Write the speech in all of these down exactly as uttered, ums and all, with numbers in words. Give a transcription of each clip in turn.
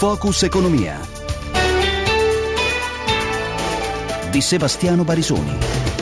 Focus Economia di Sebastiano Barisoni.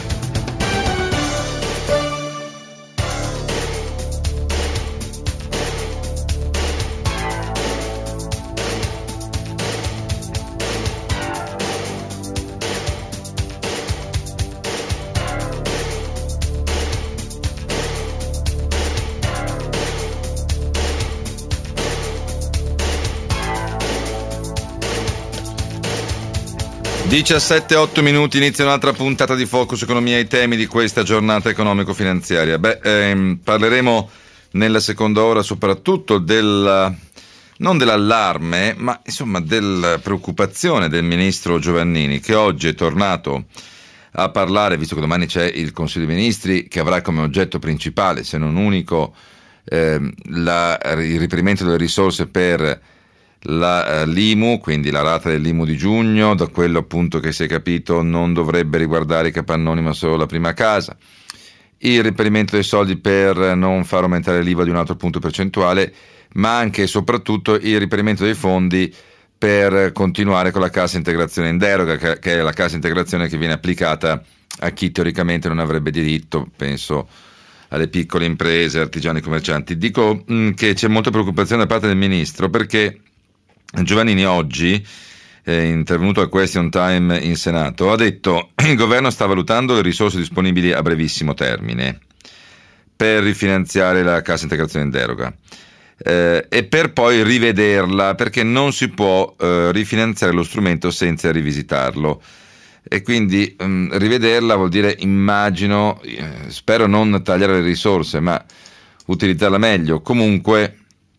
diciassette e otto minuti, inizia un'altra puntata di Focus Economia, i temi di questa giornata economico-finanziaria. Beh, ehm, parleremo nella seconda ora soprattutto del, non dell'allarme, ma insomma della preoccupazione del ministro Giovannini, che oggi è tornato a parlare, visto che domani c'è il Consiglio dei Ministri, che avrà come oggetto principale, se non unico, ehm, la, il riperimento delle risorse per La, uh, l'I M U, quindi la rata dell'I M U di giugno. Da quello appunto che si è capito non dovrebbe riguardare i capannoni ma solo la prima casa, il reperimento dei soldi per non far aumentare l'I V A di un altro punto percentuale, ma anche e soprattutto il reperimento dei fondi per continuare con la cassa integrazione in deroga, che, che è la cassa integrazione che viene applicata a chi teoricamente non avrebbe diritto, penso alle piccole imprese, artigiani, commercianti. Dico mh, che c'è molta preoccupazione da parte del ministro, perché Giovannini oggi, eh, intervenuto al Question Time in Senato, ha detto che il governo sta valutando le risorse disponibili a brevissimo termine per rifinanziare la cassa integrazione in deroga eh, e per poi rivederla, perché non si può eh, rifinanziare lo strumento senza rivisitarlo. E quindi um, rivederla vuol dire, immagino, eh, spero non tagliare le risorse, ma utilizzarla meglio. Comunque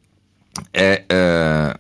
È, eh,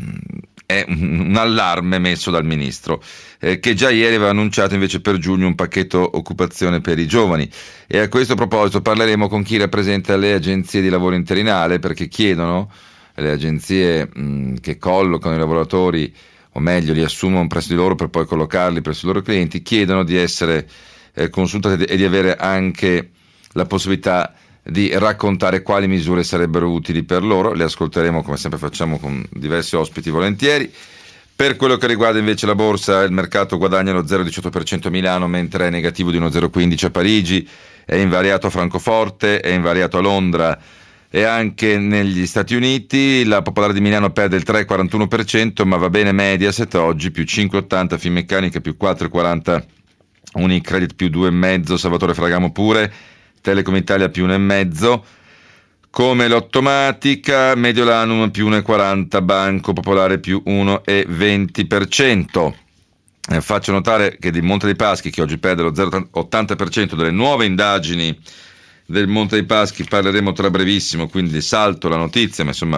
è un allarme messo dal ministro, eh, che già ieri aveva annunciato invece per giugno un pacchetto occupazione per i giovani. E a questo proposito parleremo con chi rappresenta le agenzie di lavoro interinale, perché chiedono, le agenzie mh, che collocano i lavoratori, o meglio li assumono presso di loro per poi collocarli presso i loro clienti, chiedono di essere eh, consultate e di avere anche la possibilità di raccontare quali misure sarebbero utili per loro. Le ascolteremo, come sempre facciamo, con diversi ospiti volentieri. Per quello che riguarda invece la borsa, il mercato guadagna lo zero virgola diciotto per cento a Milano, mentre è negativo di uno zero virgola quindici a Parigi, è invariato a Francoforte, è invariato a Londra e anche negli Stati Uniti. La Popolare di Milano perde il tre virgola quarantuno per cento, ma va bene Mediaset oggi, più cinque virgola ottanta, Finmeccanica più quattro virgola quaranta, Unicredit più due virgola cinque, Salvatore Ferragamo pure, Telecom Italia più uno virgola cinque, come l'Ottomatica, Mediolanum più uno virgola quaranta, Banco Popolare più uno virgola venti per cento. Eh, faccio notare che di Monte dei Paschi, che oggi perde lo zero virgola ottanta per cento, delle nuove indagini del Monte dei Paschi parleremo tra brevissimo, quindi salto la notizia, ma insomma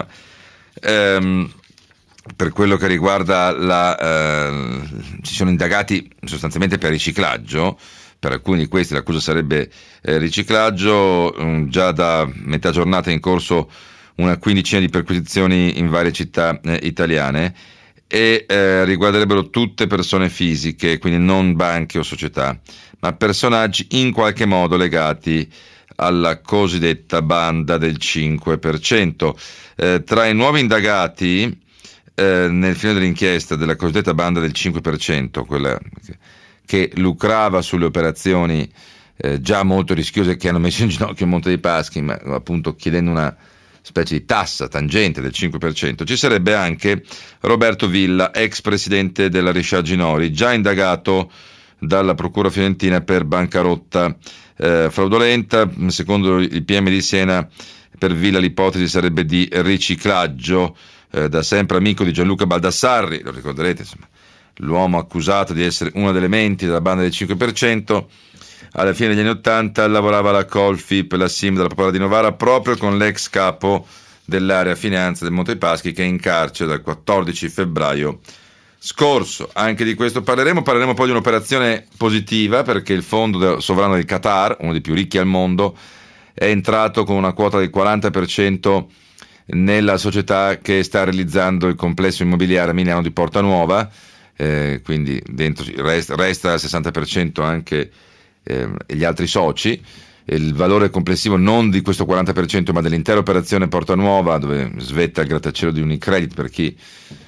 ehm, per quello che riguarda la eh, ci sono indagati sostanzialmente per riciclaggio. Per alcuni di questi l'accusa sarebbe eh, riciclaggio. Um, già da metà giornata è in corso una quindicina di perquisizioni in varie città eh, italiane e eh, riguarderebbero tutte persone fisiche, quindi non banche o società, ma personaggi in qualche modo legati alla cosiddetta banda del cinque per cento. Eh, tra i nuovi indagati eh, nel finale dell'inchiesta della cosiddetta banda del cinque per cento, quella che che lucrava sulle operazioni eh, già molto rischiose che hanno messo in ginocchio il Monte dei Paschi, ma appunto chiedendo una specie di tassa tangente del cinque per cento, ci sarebbe anche Roberto Villa, ex presidente della Richard Ginori, già indagato dalla Procura Fiorentina per bancarotta eh, fraudolenta. Secondo il P M di Siena, per Villa l'ipotesi sarebbe di riciclaggio, eh, da sempre amico di Gianluca Baldassarri, lo ricorderete, insomma, l'uomo accusato di essere una delle menti della banda del cinque per cento. Alla fine degli anni Ottanta lavorava alla Colfip, la S I M della Popolare di Novara, proprio con l'ex capo dell'area finanza del Monte dei Paschi, che è in carcere dal quattordici febbraio scorso. Anche di questo parleremo. Parleremo poi di un'operazione positiva, perché il fondo sovrano del Qatar, uno dei più ricchi al mondo, è entrato con una quota del quaranta per cento nella società che sta realizzando il complesso immobiliare a Milano di Porta Nuova. Eh, quindi dentro resta, resta al sessanta per cento anche eh, gli altri soci. Il valore complessivo non di questo quaranta per cento ma dell'intera operazione Porta Nuova, dove svetta il grattacielo di Unicredit, per chi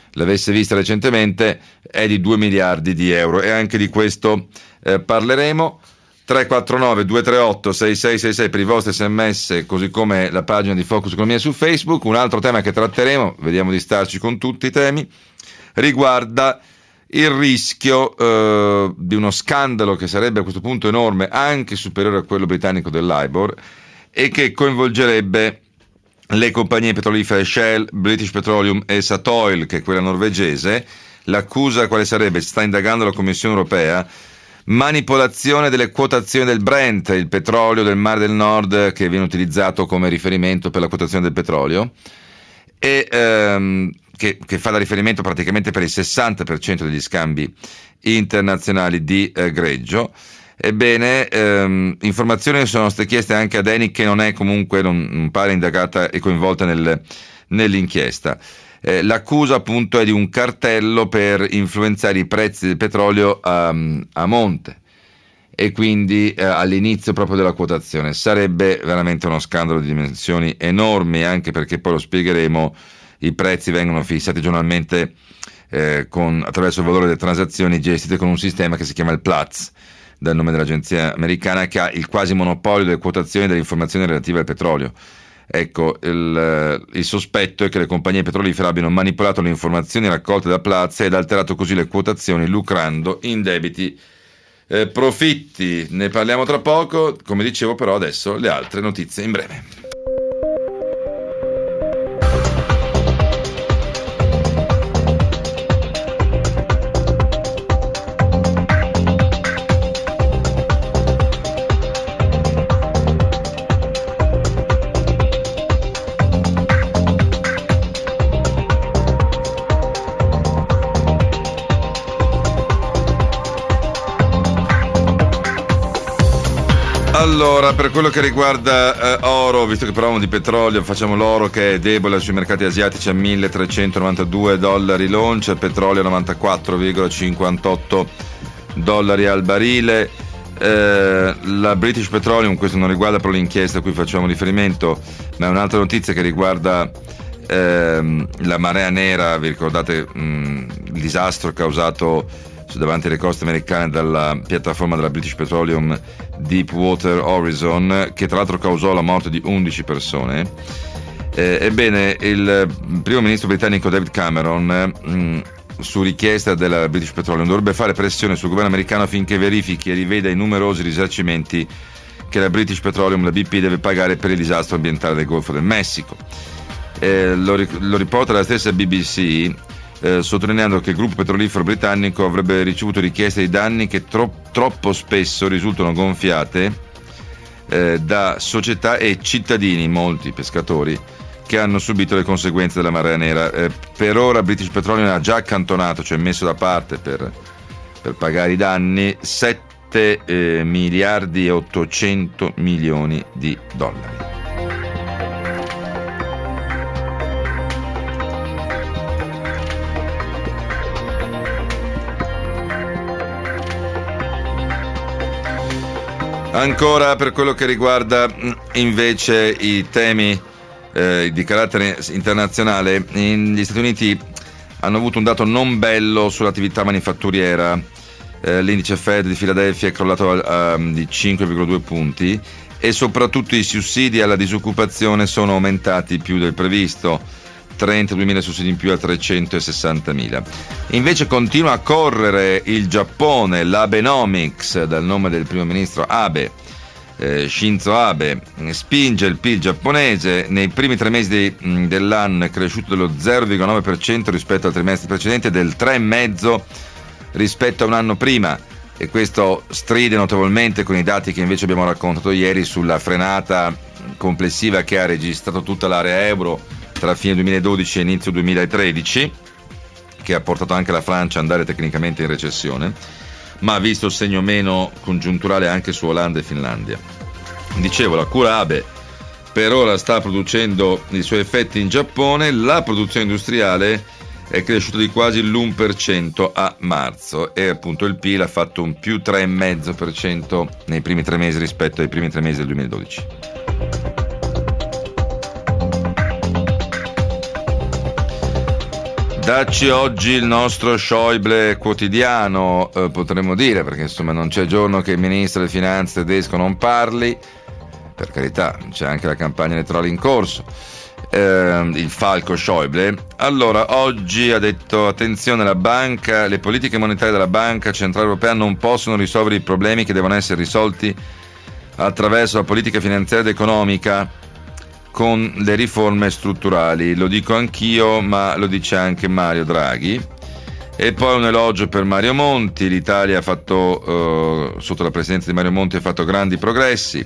l'avesse vista recentemente, è di due miliardi di euro, e anche di questo eh, parleremo. Tre quattro nove due tre otto sei sei sei sei per i vostri sms, così come la pagina di Focus Economia su Facebook. Un altro tema che tratteremo, vediamo di starci con tutti i temi, riguarda il rischio eh, di uno scandalo che sarebbe a questo punto enorme, anche superiore a quello britannico dell'Ibor, e che coinvolgerebbe le compagnie petrolifere Shell, British Petroleum e Statoil, che è quella norvegese. L'accusa quale sarebbe? Sta indagando la Commissione europea: manipolazione delle quotazioni del Brent, il petrolio del Mare del Nord che viene utilizzato come riferimento per la quotazione del petrolio, e ehm, che, che fa da riferimento praticamente per il sessanta per cento degli scambi internazionali di eh, greggio. Ebbene, ehm, informazioni sono state chieste anche ad Eni, che non è comunque, non, non pare indagata e coinvolta nel, nell'inchiesta. Eh, l'accusa appunto è di un cartello per influenzare i prezzi del petrolio a, a monte, e quindi eh, all'inizio proprio della quotazione. Sarebbe veramente uno scandalo di dimensioni enormi, anche perché poi lo spiegheremo, i prezzi vengono fissati giornalmente eh, con, attraverso il valore delle transazioni gestite con un sistema che si chiama il Platts, dal nome dell'agenzia americana, che ha il quasi monopolio delle quotazioni e delle informazioni relative al petrolio. Ecco, il, il sospetto è che le compagnie petrolifere abbiano manipolato le informazioni raccolte da Platts ed alterato così le quotazioni, lucrando in debiti eh, profitti. Ne parliamo tra poco, come dicevo, però adesso le altre notizie in breve. Allora, per quello che riguarda eh, oro, visto che parliamo di petrolio, facciamo l'oro che è debole sui mercati asiatici a milletrecentonovantadue dollari l'oncia, il petrolio a novantaquattro virgola cinquantotto dollari al barile. Eh, la British Petroleum, questo non riguarda però l'inchiesta a cui facciamo riferimento, ma è un'altra notizia che riguarda ehm, la marea nera. Vi ricordate mh, il disastro causato davanti alle coste americane dalla piattaforma della British Petroleum Deepwater Horizon, che tra l'altro causò la morte di undici persone. Eh, ebbene, il primo ministro britannico David Cameron, mh, su richiesta della British Petroleum, dovrebbe fare pressione sul governo americano affinché verifichi e riveda i numerosi risarcimenti che la British Petroleum, la B P, deve pagare per il disastro ambientale del Golfo del Messico. Eh, lo, lo riporta la stessa B B C, Eh, sottolineando che il gruppo petrolifero britannico avrebbe ricevuto richieste di danni che tro- troppo spesso risultano gonfiate eh, da società e cittadini, molti pescatori, che hanno subito le conseguenze della marea nera. Eh, per ora British Petroleum ha già accantonato, cioè messo da parte per, per pagare i danni, sette eh, miliardi e ottocento milioni di dollari. Ancora per quello che riguarda invece i temi eh, di carattere internazionale, gli Stati Uniti hanno avuto un dato non bello sull'attività manifatturiera. Eh, l'indice Fed di Filadelfia è crollato a, a, di cinque virgola due punti, e soprattutto i sussidi alla disoccupazione sono aumentati più del previsto, trentaduemila sussidi in più a trecentosessantamila. Invece continua a correre il Giappone, l'Abenomics, dal nome del primo ministro Abe, eh, Shinzo Abe, spinge il P I L giapponese. Nei primi tre mesi di, dell'anno è cresciuto dello zero virgola nove per cento rispetto al trimestre precedente e del tre virgola cinque per cento rispetto a un anno prima, e questo stride notevolmente con i dati che invece abbiamo raccontato ieri sulla frenata complessiva che ha registrato tutta l'area euro tra fine duemiladodici e inizio duemilatredici, che ha portato anche la Francia ad andare tecnicamente in recessione, ma ha visto il segno meno congiunturale anche su Olanda e Finlandia. Dicevo, la cura Abe per ora sta producendo i suoi effetti in Giappone. La produzione industriale è cresciuta di quasi l'uno per cento a marzo, e appunto il P I L ha fatto un più tre virgola cinque per cento nei primi tre mesi rispetto ai primi tre mesi del duemiladodici. Dacci oggi il nostro Schäuble quotidiano, eh, potremmo dire, perché insomma non c'è giorno che il ministro delle finanze tedesco non parli, per carità, c'è anche la campagna elettorale in corso, eh, il falco Schäuble. Allora, oggi ha detto: attenzione, la banca, le politiche monetarie della Banca Centrale Europea non possono risolvere i problemi che devono essere risolti attraverso la politica finanziaria ed economica, con le riforme strutturali. Lo dico anch'io, ma lo dice anche Mario Draghi. E poi un elogio per Mario Monti. L'Italia ha fatto, eh, sotto la presidenza di Mario Monti, ha fatto grandi progressi.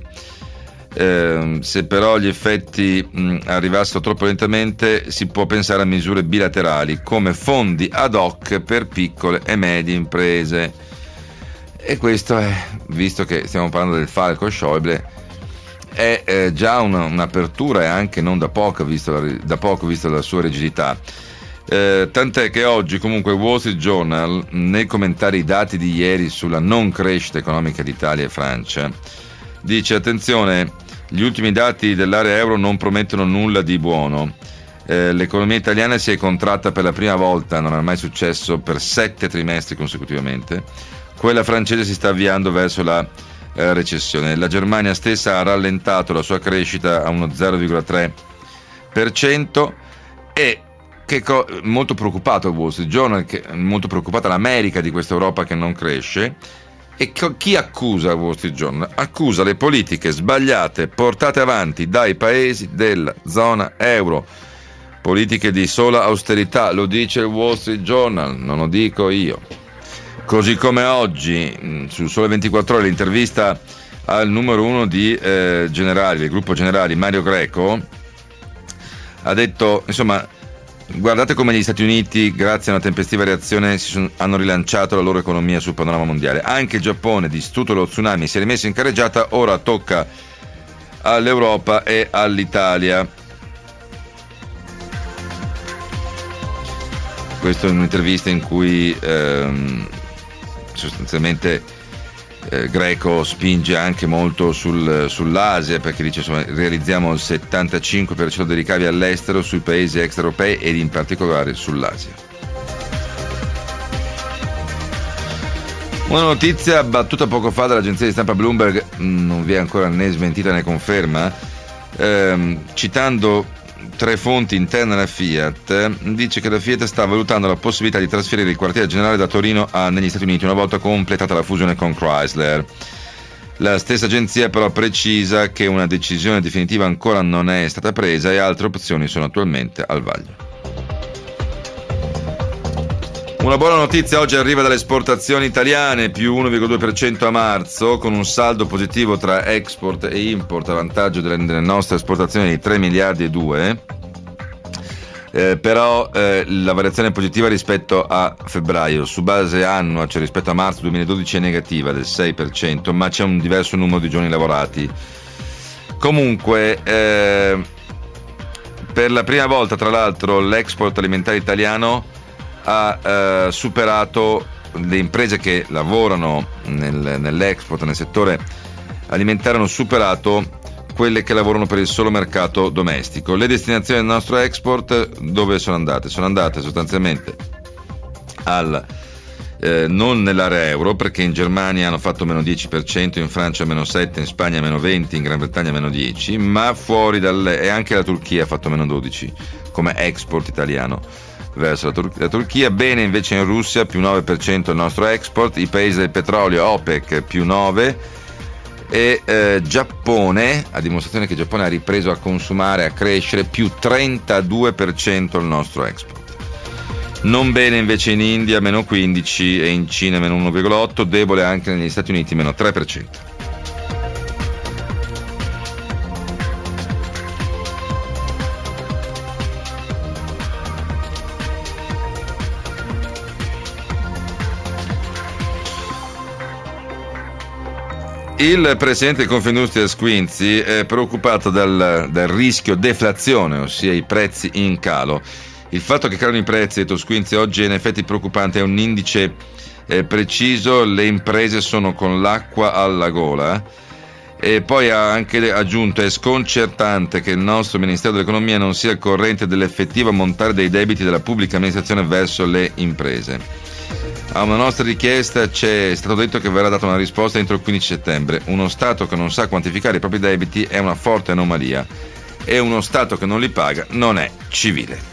Eh, se però gli effetti mh, arrivassero troppo lentamente, si può pensare a misure bilaterali come fondi ad hoc per piccole e medie imprese. E questo è, visto che stiamo parlando del falco Schäuble, è eh, già una, un'apertura, e anche non da poco, visto la, da poco visto la sua rigidità. Eh, tant'è che oggi comunque il Wall Street Journal, nel commentare i dati di ieri sulla non crescita economica di Italia e Francia, dice: attenzione, gli ultimi dati dell'area euro non promettono nulla di buono. Eh, l'economia italiana si è contratta per la prima volta, non è mai successo, per sette trimestri consecutivamente. Quella francese si sta avviando verso la recessione. La Germania stessa ha rallentato la sua crescita a uno zero virgola tre per cento, e che co- molto preoccupato il Wall Street Journal, che molto preoccupata l'America di questa Europa che non cresce. E co- chi accusa il Wall Street Journal? Accusa le politiche sbagliate portate avanti dai paesi della zona euro, politiche di sola austerità. Lo dice il Wall Street Journal, non lo dico io. Così come oggi su Sole ventiquattro Ore l'intervista al numero uno di eh, Generali, del gruppo Generali, Mario Greco, ha detto, insomma, guardate come gli Stati Uniti, grazie a una tempestiva reazione, si sono, hanno rilanciato la loro economia sul panorama mondiale. Anche il Giappone, distrutto dallo tsunami, si è rimesso in carreggiata, ora tocca all'Europa e all'Italia. Questa è un'intervista in cui ehm, sostanzialmente eh, Greco spinge anche molto sul, sull'Asia, perché dice, insomma, realizziamo il settantacinque per cento dei ricavi all'estero sui paesi extraeuropei ed in particolare sull'Asia. Una notizia battuta poco fa dall'agenzia di stampa Bloomberg, non vi è ancora né smentita né conferma, ehm, citando tre fonti interne alla Fiat, dice che la Fiat sta valutando la possibilità di trasferire il quartiere generale da Torino a, negli Stati Uniti una volta completata la fusione con Chrysler. La stessa agenzia però precisa che una decisione definitiva ancora non è stata presa e altre opzioni sono attualmente al vaglio. Una buona notizia oggi arriva dalle esportazioni italiane, più uno virgola due per cento a marzo, con un saldo positivo tra export e import a vantaggio delle, delle nostre esportazioni di tre miliardi e due. Eh, però eh, la variazione positiva rispetto a febbraio su base annua, cioè rispetto a marzo duemiladodici, è negativa del sei per cento, ma c'è un diverso numero di giorni lavorati. Comunque eh, per la prima volta, tra l'altro, l'export alimentare italiano ha eh, superato le imprese che lavorano nel, nell'export, nel settore alimentare, hanno superato quelle che lavorano per il solo mercato domestico. Le destinazioni del nostro export dove sono andate? Sono andate sostanzialmente al eh, non nell'area euro, perché in Germania hanno fatto meno dieci per cento, in Francia meno sette per cento, in Spagna meno venti per cento, in Gran Bretagna meno dieci per cento, ma fuori dalle, e anche la Turchia ha fatto meno dodici per cento come export italiano verso la, Tur- la Turchia. Bene invece in Russia, più nove per cento il nostro export, i paesi del petrolio OPEC più nove per cento, e eh, Giappone, a dimostrazione che il Giappone ha ripreso a consumare, a crescere, più trentadue per cento il nostro export. Non bene invece in India, meno quindici per cento, e in Cina meno uno virgola otto per cento, debole anche negli Stati Uniti, meno tre per cento. Il presidente di Confindustria Squinzi è preoccupato dal, dal rischio deflazione, ossia i prezzi in calo. Il fatto che calano i prezzi, detto Squinzi, oggi è in effetti preoccupante, è un indice eh, preciso, le imprese sono con l'acqua alla gola E poi ha anche aggiunto: è sconcertante che il nostro Ministero dell'Economia non sia al corrente dell'effettivo ammontare dei debiti della pubblica amministrazione verso le imprese. A una nostra richiesta c'è stato detto che verrà data una risposta entro il quindici settembre. Uno Stato che non sa quantificare i propri debiti è una forte anomalia e uno Stato che non li paga non è civile.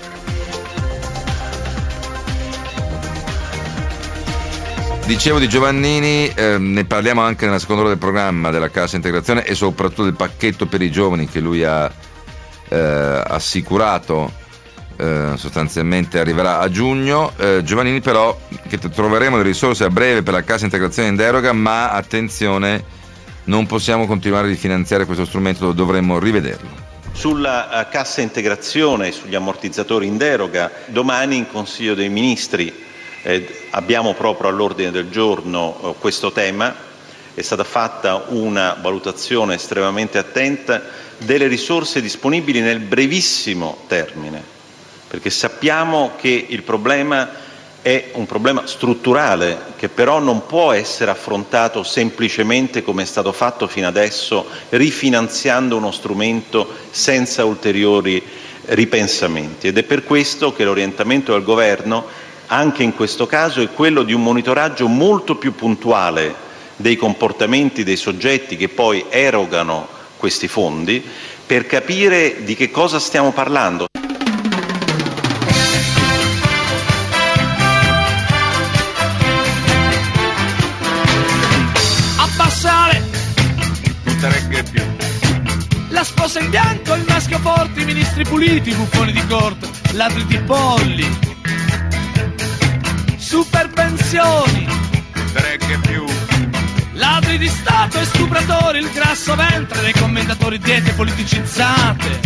Dicevo di Giovannini, eh, ne parliamo anche nella seconda ora del programma della Cassa Integrazione e soprattutto del pacchetto per i giovani che lui ha eh, assicurato, eh, sostanzialmente arriverà a giugno. eh, Giovannini però, che troveremo le risorse a breve per la Cassa Integrazione in deroga, ma attenzione, non possiamo continuare a rifinanziare questo strumento, dovremmo rivederlo. Sulla Cassa Integrazione e sugli ammortizzatori in deroga, domani in Consiglio dei Ministri Eh, abbiamo proprio all'ordine del giorno eh, questo tema. È stata fatta una valutazione estremamente attenta delle risorse disponibili nel brevissimo termine, perché sappiamo che il problema è un problema strutturale che però non può essere affrontato semplicemente come è stato fatto fino adesso, rifinanziando uno strumento senza ulteriori ripensamenti. Ed è per questo che l'orientamento del Governo anche in questo caso è quello di un monitoraggio molto più puntuale dei comportamenti dei soggetti che poi erogano questi fondi, per capire di che cosa stiamo parlando. Abbassare, non più. La sposa in bianco, il maschio forte, i ministri puliti, i buffoni di corte, ladri di polli. Super pensioni, tre che più. Ladri di Stato e stupratori, il grasso ventre dei commentatori, diete politicizzate,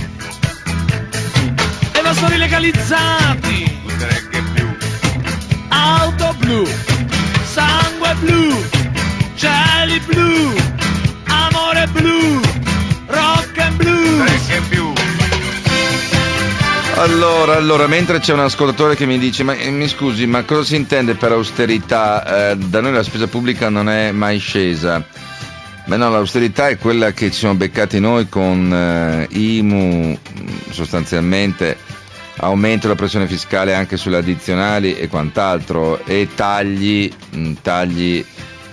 evasori legalizzati, tre che più. Auto blu, sangue blu, cieli blu, amore blu, rock and blues, tre che più. Allora, allora, mentre c'è un ascoltatore che mi dice: ma eh, mi scusi, ma cosa si intende per austerità? Eh, da noi la spesa pubblica non è mai scesa. Beh no, l'austerità è quella che ci siamo beccati noi con eh, I M U, sostanzialmente aumento della pressione fiscale anche sulle addizionali e quant'altro, e tagli, mh, tagli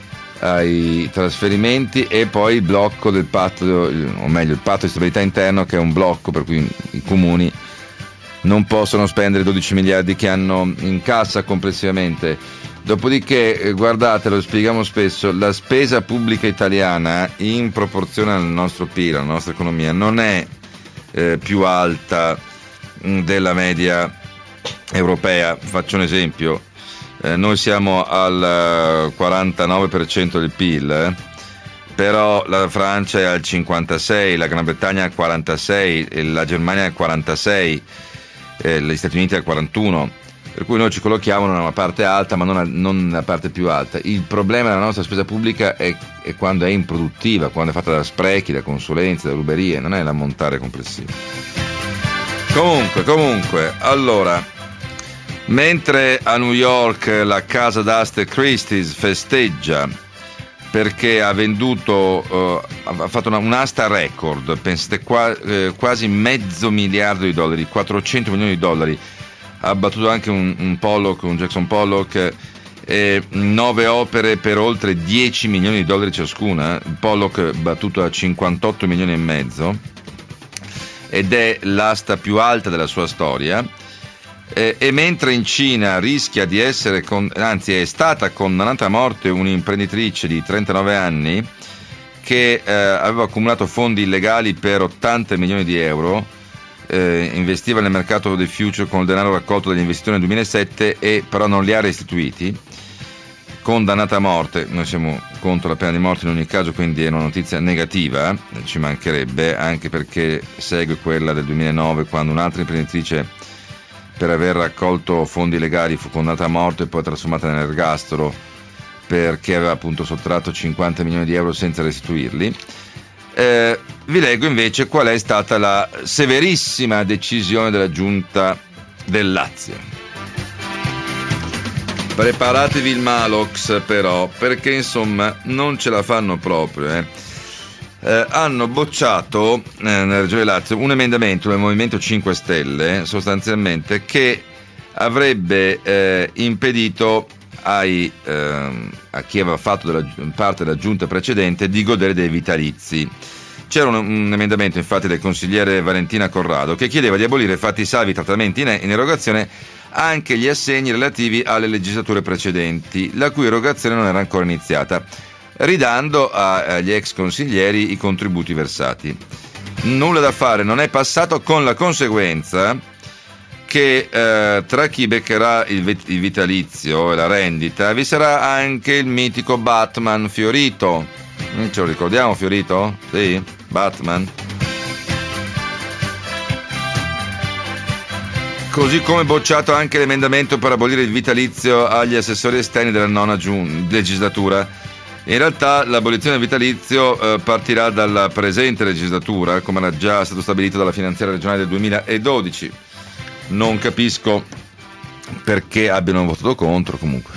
ai trasferimenti, e poi il blocco del patto, o meglio il patto di stabilità interno, che è un blocco per cui i comuni non possono spendere dodici miliardi che hanno in cassa complessivamente. Dopodiché, guardate, lo spieghiamo spesso, la spesa pubblica italiana in proporzione al nostro P I L, alla nostra economia, non è eh, più alta mh, della media europea. Faccio un esempio, eh, noi siamo al quarantanove per cento del P I L, eh, però la Francia è al cinquantasei, la Gran Bretagna al quarantasei, la Germania al quarantasei, Eh, gli Stati Uniti al quarantuno, per cui noi ci collochiamo nella parte alta ma non, a, non nella parte più alta. Il problema della nostra spesa pubblica è, è quando è improduttiva, quando è fatta da sprechi, da consulenze, da ruberie, non è l'ammontare complessivo. Comunque, comunque, allora, mentre a New York la casa d'aste Christie's festeggia perché ha venduto, uh, ha fatto una, un'asta record, pensate, qua, eh, quasi mezzo miliardo di dollari, quattrocento milioni di dollari, ha battuto anche un, un Pollock, un Jackson Pollock, eh, nove opere per oltre dieci milioni di dollari ciascuna, il Pollock battuto a cinquantotto milioni e mezzo, ed è l'asta più alta della sua storia. Eh, e mentre in Cina rischia di essere, con, anzi è stata condannata a morte un'imprenditrice di trentanove anni che eh, aveva accumulato fondi illegali per ottanta milioni di euro, eh, investiva nel mercato dei future con il denaro raccolto dagli investitori nel duemilasette e però non li ha restituiti, condannata a morte. Noi siamo contro la pena di morte in ogni caso, quindi è una notizia negativa, ci mancherebbe, anche perché segue quella del duemilanove, quando un'altra imprenditrice, per aver raccolto fondi legali, fu condannata a morte e poi trasformata nell'ergastolo perché aveva appunto sottratto cinquanta milioni di euro senza restituirli. Eh, vi leggo invece qual è stata la severissima decisione della Giunta del Lazio. Preparatevi il Malox però, perché insomma non ce la fanno proprio, eh. eh, hanno bocciato eh, nella Regione Lazio un emendamento del Movimento cinque Stelle, sostanzialmente, che avrebbe eh, impedito ai, eh, a chi aveva fatto della, parte della giunta precedente di godere dei vitalizi. C'era un, un emendamento infatti del consigliere Valentina Corrado che chiedeva di abolire fatti salvi trattamenti in, in erogazione anche gli assegni relativi alle legislature precedenti, la cui erogazione non era ancora iniziata, ridando a, agli ex consiglieri i contributi versati. Nulla da fare, non è passato, con la conseguenza che eh, tra chi beccherà il, vit- il vitalizio e la rendita vi sarà anche il mitico Batman Fiorito. Ce lo ricordiamo Fiorito? Sì, Batman. Così come bocciato anche l'emendamento per abolire il vitalizio agli assessori esterni della nona giun- legislatura. In realtà l'abolizione del vitalizio eh, partirà dalla presente legislatura, come era già stato stabilito dalla finanziaria regionale del duemiladodici. Non capisco perché abbiano votato contro, comunque.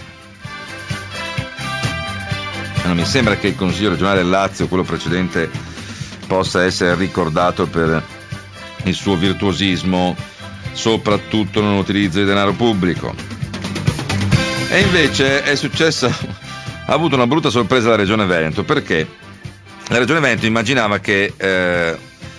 Non mi sembra che il Consiglio regionale del Lazio, quello precedente, possa essere ricordato per il suo virtuosismo, soprattutto nell'utilizzo di denaro pubblico. E invece è successo, ha avuto una brutta sorpresa la Regione Veneto, perché la Regione Veneto immaginava che eh,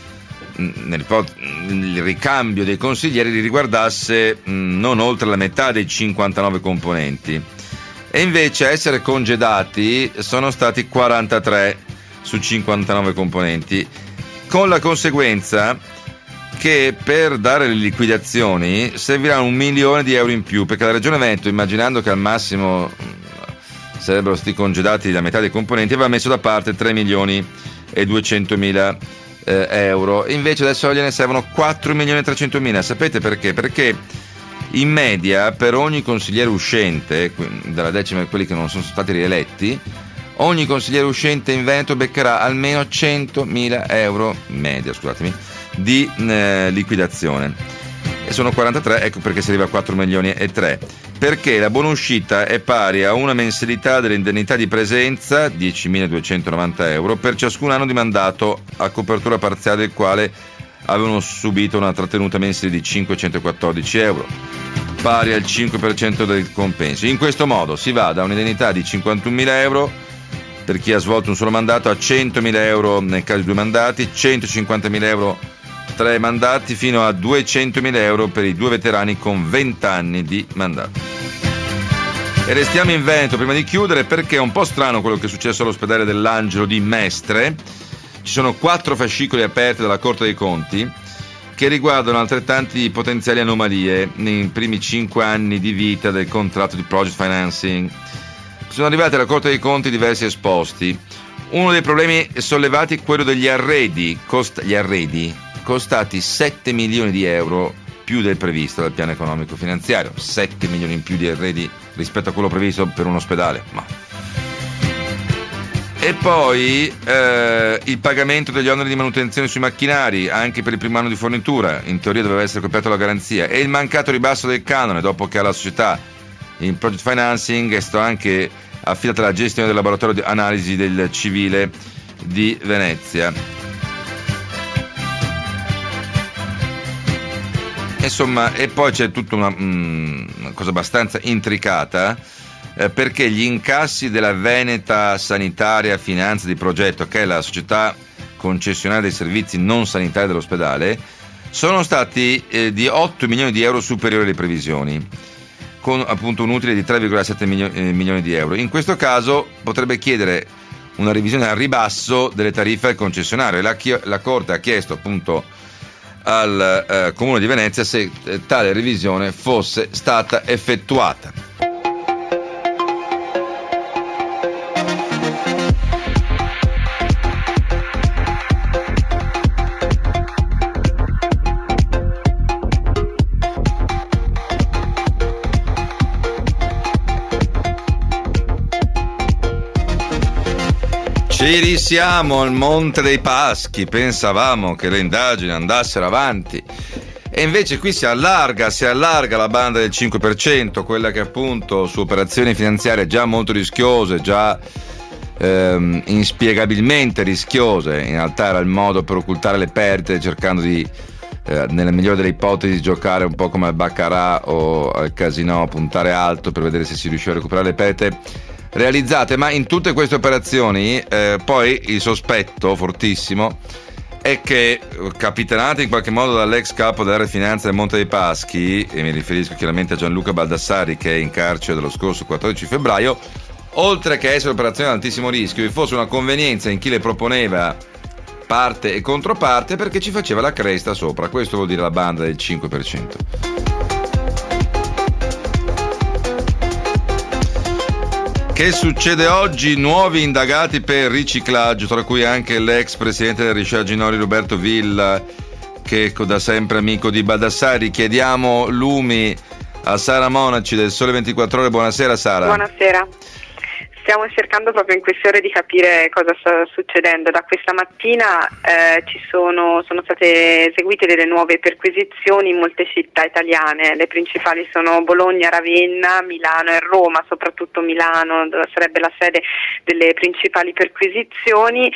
il ricambio dei consiglieri li riguardasse mh, non oltre la metà dei cinquantanove componenti, e invece a essere congedati sono stati quarantatré su cinquantanove componenti, con la conseguenza che per dare le liquidazioni servirà un milione di euro in più, perché la Regione Veneto, immaginando che al massimo sarebbero stati congedati la metà dei componenti, aveva messo da parte tre milioni e duecentomila eh, euro, invece adesso gliene servono quattro milioni e trecentomila. Sapete perché? Perché in media per ogni consigliere uscente, dalla decima di quelli che non sono stati rieletti, ogni consigliere uscente in Veneto beccherà almeno centomila euro in media, scusatemi, di eh, liquidazione, e sono quarantatré, ecco perché si arriva a quattro milioni e tre, perché la buonuscita è pari a una mensilità dell'indennità di presenza, diecimiladuecentonovanta euro, per ciascun anno di mandato a copertura parziale del quale avevano subito una trattenuta mensile di cinquecentoquattordici euro, pari al cinque per cento del compenso. In questo modo si va da un'indennità di cinquantunomila euro per chi ha svolto un solo mandato a centomila euro nel caso di due mandati, centocinquantamila euro tre mandati, fino a duecentomila euro per i due veterani con venti anni di mandato. E restiamo in Veneto prima di chiudere, perché è un po' strano quello che è successo all'ospedale dell'Angelo di Mestre. Ci sono quattro fascicoli aperti dalla Corte dei Conti che riguardano altrettanti potenziali anomalie nei primi cinque anni di vita del contratto di project financing. Sono arrivati alla Corte dei Conti diversi esposti. Uno dei problemi sollevati è quello degli arredi, cost- gli arredi costati sette milioni di euro più del previsto dal piano economico finanziario. sette milioni in più di arredi rispetto a quello previsto per un ospedale, ma... E poi eh, il pagamento degli oneri di manutenzione sui macchinari anche per il primo anno di fornitura, in teoria doveva essere coperto la garanzia, e il mancato ribasso del canone dopo che alla società in project financing è stata anche affidata la gestione del laboratorio di analisi del civile di Venezia. Insomma, e poi c'è tutta una, mm, una cosa abbastanza intricata, eh, perché gli incassi della Veneta Sanitaria Finanza di Progetto, che è la società concessionaria dei servizi non sanitari dell'ospedale, sono stati eh, di otto milioni di euro superiori alle previsioni, con appunto un utile di tre virgola sette milioni, eh, milioni di euro. In questo caso potrebbe chiedere una revisione al ribasso delle tariffe al concessionario, e la, la Corte ha chiesto appunto al eh, Comune di Venezia se eh, tale revisione fosse stata effettuata. Ci risiamo al Monte dei Paschi, pensavamo che le indagini andassero avanti, e invece qui si allarga, si allarga la banda del cinque per cento, quella che appunto su operazioni finanziarie già molto rischiose, già ehm, inspiegabilmente rischiose. In realtà era il modo per occultare le perdite, cercando di, eh, nella migliore delle ipotesi, giocare un po' come al baccarat o al casino, puntare alto per vedere se si riusciva a recuperare le perdite realizzate. Ma in tutte queste operazioni eh, poi il sospetto fortissimo è che, capitanati in qualche modo dall'ex capo dell'area finanza del Monte dei Paschi, e mi riferisco chiaramente a Gianluca Baldassarri, che è in carcere dallo scorso quattordici febbraio, oltre che essere operazioni ad altissimo rischio, vi fosse una convenienza in chi le proponeva parte e controparte, perché ci faceva la cresta sopra. Questo vuol dire la banda del cinque per cento. Che succede oggi? Nuovi indagati per riciclaggio, tra cui anche l'ex presidente del Richard Ginori, Roberto Villa, che da sempre amico di Baldassarri. Chiediamo lumi a Sara Monaci del Sole ventiquattro Ore. Buonasera Sara. Buonasera. Stiamo cercando proprio in queste ore di capire cosa sta succedendo. Da questa mattina eh, ci sono, sono state eseguite delle nuove perquisizioni in molte città italiane. Le principali sono Bologna, Ravenna, Milano e Roma, soprattutto Milano, dove sarebbe la sede delle principali perquisizioni,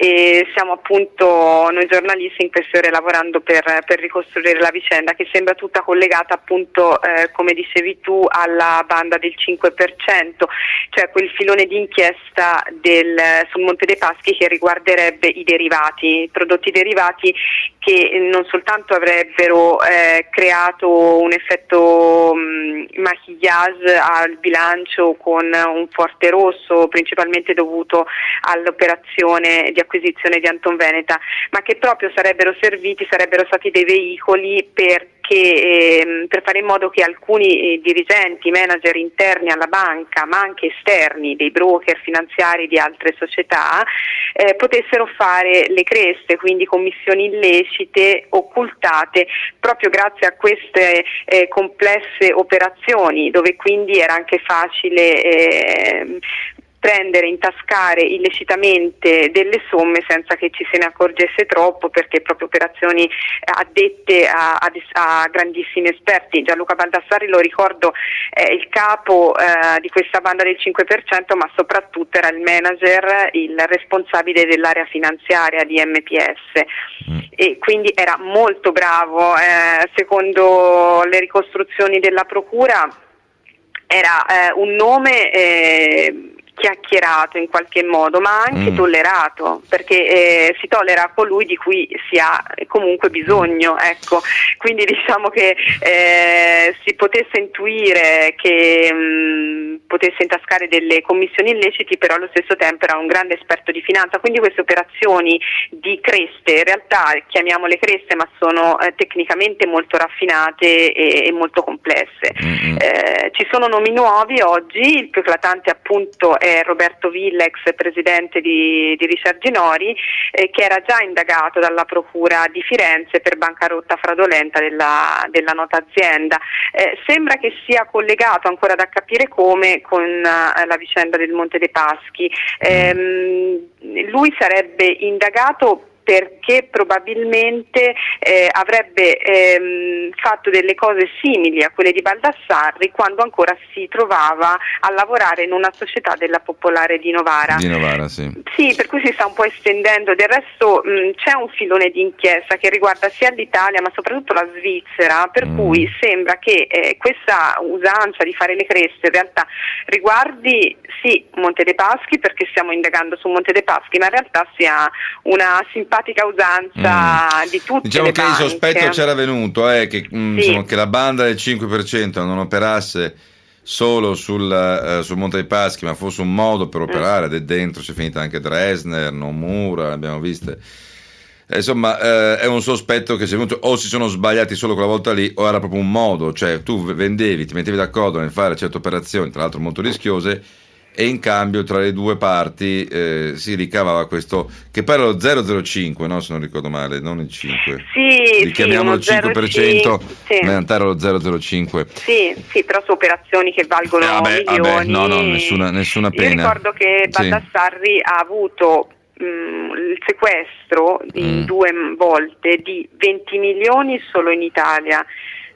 e siamo appunto noi giornalisti in queste ore lavorando per, per ricostruire la vicenda, che sembra tutta collegata appunto, eh, come dicevi tu, alla banda del cinque per cento, cioè quel filone di inchiesta del, sul Monte dei Paschi, che riguarderebbe i derivati, prodotti derivati che non soltanto avrebbero eh, creato un effetto mh, maquillage al bilancio con un forte rosso, principalmente dovuto all'operazione di acquisizione di Antonveneta, ma che proprio sarebbero serviti, sarebbero stati dei veicoli per che, eh, per fare in modo che alcuni eh, dirigenti, manager interni alla banca, ma anche esterni, dei broker finanziari di altre società, eh, potessero fare le creste, quindi commissioni illecite occultate, proprio grazie a queste eh, complesse operazioni, dove quindi era anche facile eh, prendere, intascare illecitamente delle somme senza che ci se ne accorgesse troppo, perché proprio operazioni addette a, a, a grandissimi esperti. Gianluca Baldassarri, lo ricordo, è il capo eh, di questa banda del cinque per cento, ma soprattutto era il manager, il responsabile dell'area finanziaria di M P S, mm. e quindi era molto bravo. Eh, secondo le ricostruzioni della procura era eh, un nome eh, chiacchierato in qualche modo, ma anche mm. tollerato, perché eh, si tollera colui di cui si ha comunque bisogno, ecco. Quindi diciamo che eh, si potesse intuire che mh, potesse intascare delle commissioni illeciti, però allo stesso tempo era un grande esperto di finanza. Quindi queste operazioni di creste, in realtà chiamiamole creste, ma sono eh, tecnicamente molto raffinate e, e molto complesse. Mm-hmm. Eh, ci sono nomi nuovi oggi, il più eclatante appunto è Roberto Villa, ex presidente di, di Richard Ginori, eh, che era già indagato dalla procura di Firenze per bancarotta fraudolenta della, della nota azienda. Eh, sembra che sia collegato, ancora da capire come, con uh, la vicenda del Monte dei Paschi. Eh, lui sarebbe indagato perché probabilmente eh, avrebbe ehm, fatto delle cose simili a quelle di Baldassarri quando ancora si trovava a lavorare in una società della Popolare di Novara. Di Novara, sì. Sì, per cui si sta un po' estendendo. Del resto mh, c'è un filone di inchiesta che riguarda sia l'Italia ma soprattutto la Svizzera, per mm. cui sembra che eh, questa usanza di fare le creste in realtà riguardi sì Monte dei Paschi, perché stiamo indagando su Monte dei Paschi, ma in realtà sia una simpatica usanza mm. di tutte diciamo le che banche. Il sospetto c'era venuto eh, che, mh, sì. insomma, che la banda del cinque per cento non operasse solo sul, uh, sul Monte dei Paschi, ma fosse un modo per operare. Mm. Dentro c'è finita anche Dresdner, Nomura, l'abbiamo viste. Eh, insomma, eh, è un sospetto che si è venuto, o si sono sbagliati solo quella volta lì, o era proprio un modo, cioè tu vendevi, ti mettevi d'accordo nel fare certe operazioni, tra l'altro molto rischiose, e in cambio tra le due parti eh, si ricavava questo, che poi era lo zero zero cinque, no, se non ricordo male, non il cinque. Sì, richiamiamolo sì, il cinque per cento, sì. ma in realtà era lo zero zero cinque. Sì, sì, però su operazioni che valgono eh, vabbè, milioni. Vabbè, no, no, nessuna, nessuna pena. Io ricordo che Baldassarri sì. ha avuto mh, il sequestro in mm. due volte di venti milioni solo in Italia.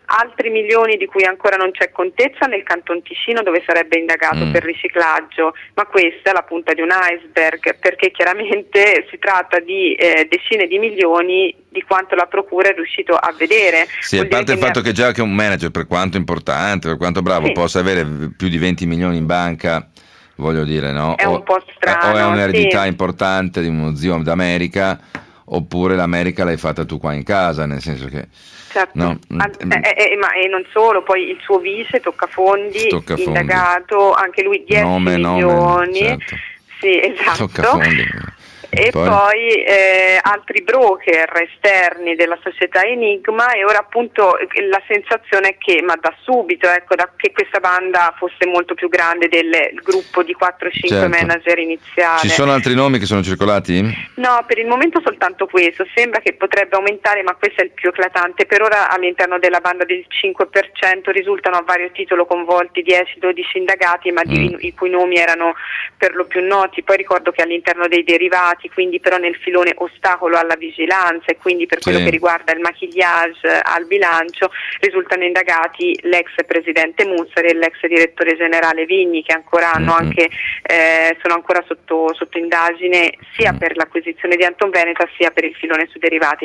altri milioni di cui ancora non c'è contezza nel Canton Ticino, dove sarebbe indagato Mm. per riciclaggio, ma questa è la punta di un iceberg, perché chiaramente si tratta di eh, decine di milioni di quanto la procura è riuscito a vedere. Sì, a Vuol dire parte il che fatto ne- che già che un manager, per quanto importante, per quanto bravo, Sì. possa avere più di venti milioni in banca, voglio dire, no? È o, un po' strano, o è un'eredità sì. importante di uno zio d'America, oppure l'America l'hai fatta tu qua in casa, nel senso che... Certo. No. Ah, eh, eh, ma e non solo, poi il suo vice Toccafondi, Toccafondi. indagato, anche lui dieci Nome, nome, milioni. certo. Sì, esatto. Toccafondi. E Poi? poi, eh, altri broker esterni della società Enigma, e ora appunto eh, la sensazione è che, ma da subito, ecco, da, che questa banda fosse molto più grande del gruppo di quattro cinque Certo. manager iniziale. Ci sono altri nomi che sono circolati? No, per il momento soltanto questo, sembra che potrebbe aumentare, ma questo è il più eclatante. Per ora all'interno della banda del cinque per cento risultano a vario titolo coinvolti dieci dodici indagati, ma di, Mm. i cui nomi erano per lo più noti. Poi ricordo che all'interno dei derivati, quindi però nel filone ostacolo alla vigilanza, e quindi per quello Sì. che riguarda il maquillage al bilancio, risultano indagati l'ex presidente Mussari e l'ex direttore generale Vigni, che ancora hanno Mm-hmm. anche eh, sono ancora sotto, sotto indagine sia Mm. per l'acquisizione di Anton Veneta sia per il filone sui derivati.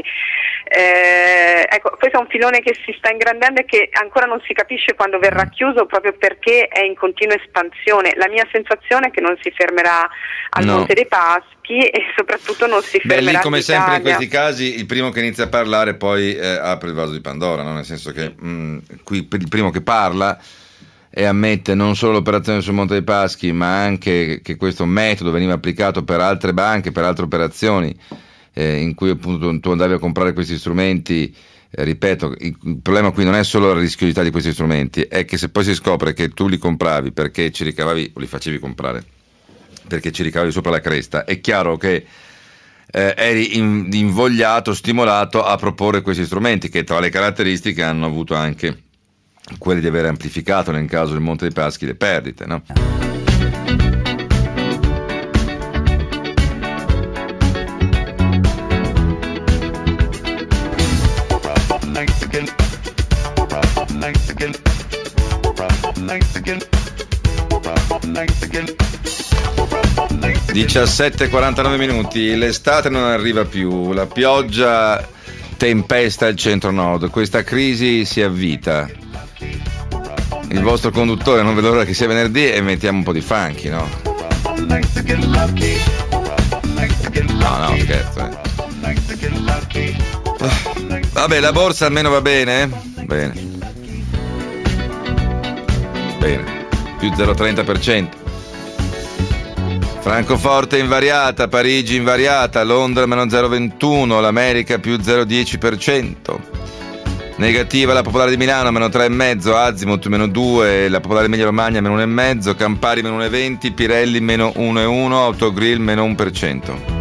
Eh, ecco, questo è un filone che si sta ingrandendo e che ancora non si capisce quando verrà chiuso, proprio perché è in continua espansione. La mia sensazione è che non si fermerà al No. Monte dei Paschi e soprattutto non si Beh, fermerà lì come all'Italia. sempre in questi casi il primo che inizia a parlare poi eh, apre il vaso di Pandora, no? Nel senso che mh, qui il primo che parla e ammette non solo l'operazione sul Monte dei Paschi, ma anche che questo metodo veniva applicato per altre banche, per altre operazioni eh, in cui appunto tu andavi a comprare questi strumenti. Eh, ripeto, il, il problema qui non è solo la rischiosità di questi strumenti, è che se poi si scopre che tu li compravi perché ci ricavavi o li facevi comprare perché ci ricavi sopra la cresta, è chiaro che eh, eri in, invogliato, stimolato a proporre questi strumenti, che tra le caratteristiche hanno avuto anche quelli di aver amplificato nel caso del Monte dei Paschi le perdite, no? diciassette e quarantanove minuti, l'estate non arriva più, la pioggia tempesta il centro-nord, questa crisi si avvita. Il vostro conduttore non vede l'ora che sia venerdì e mettiamo un po' di funky, no? No, no, scherzo. Eh. Vabbè, la borsa almeno va bene? Bene. Bene. Più zero virgola trenta per cento. Francoforte invariata, Parigi invariata, Londra meno zero virgola ventuno, l'America più zero virgola dieci per cento. Negativa la Popolare di Milano, meno tre virgola cinque, Azimut meno due, la Popolare di Emilia Romagna meno uno virgola cinque, Campari meno uno virgola venti, Pirelli meno uno virgola uno, Autogrill meno uno per cento.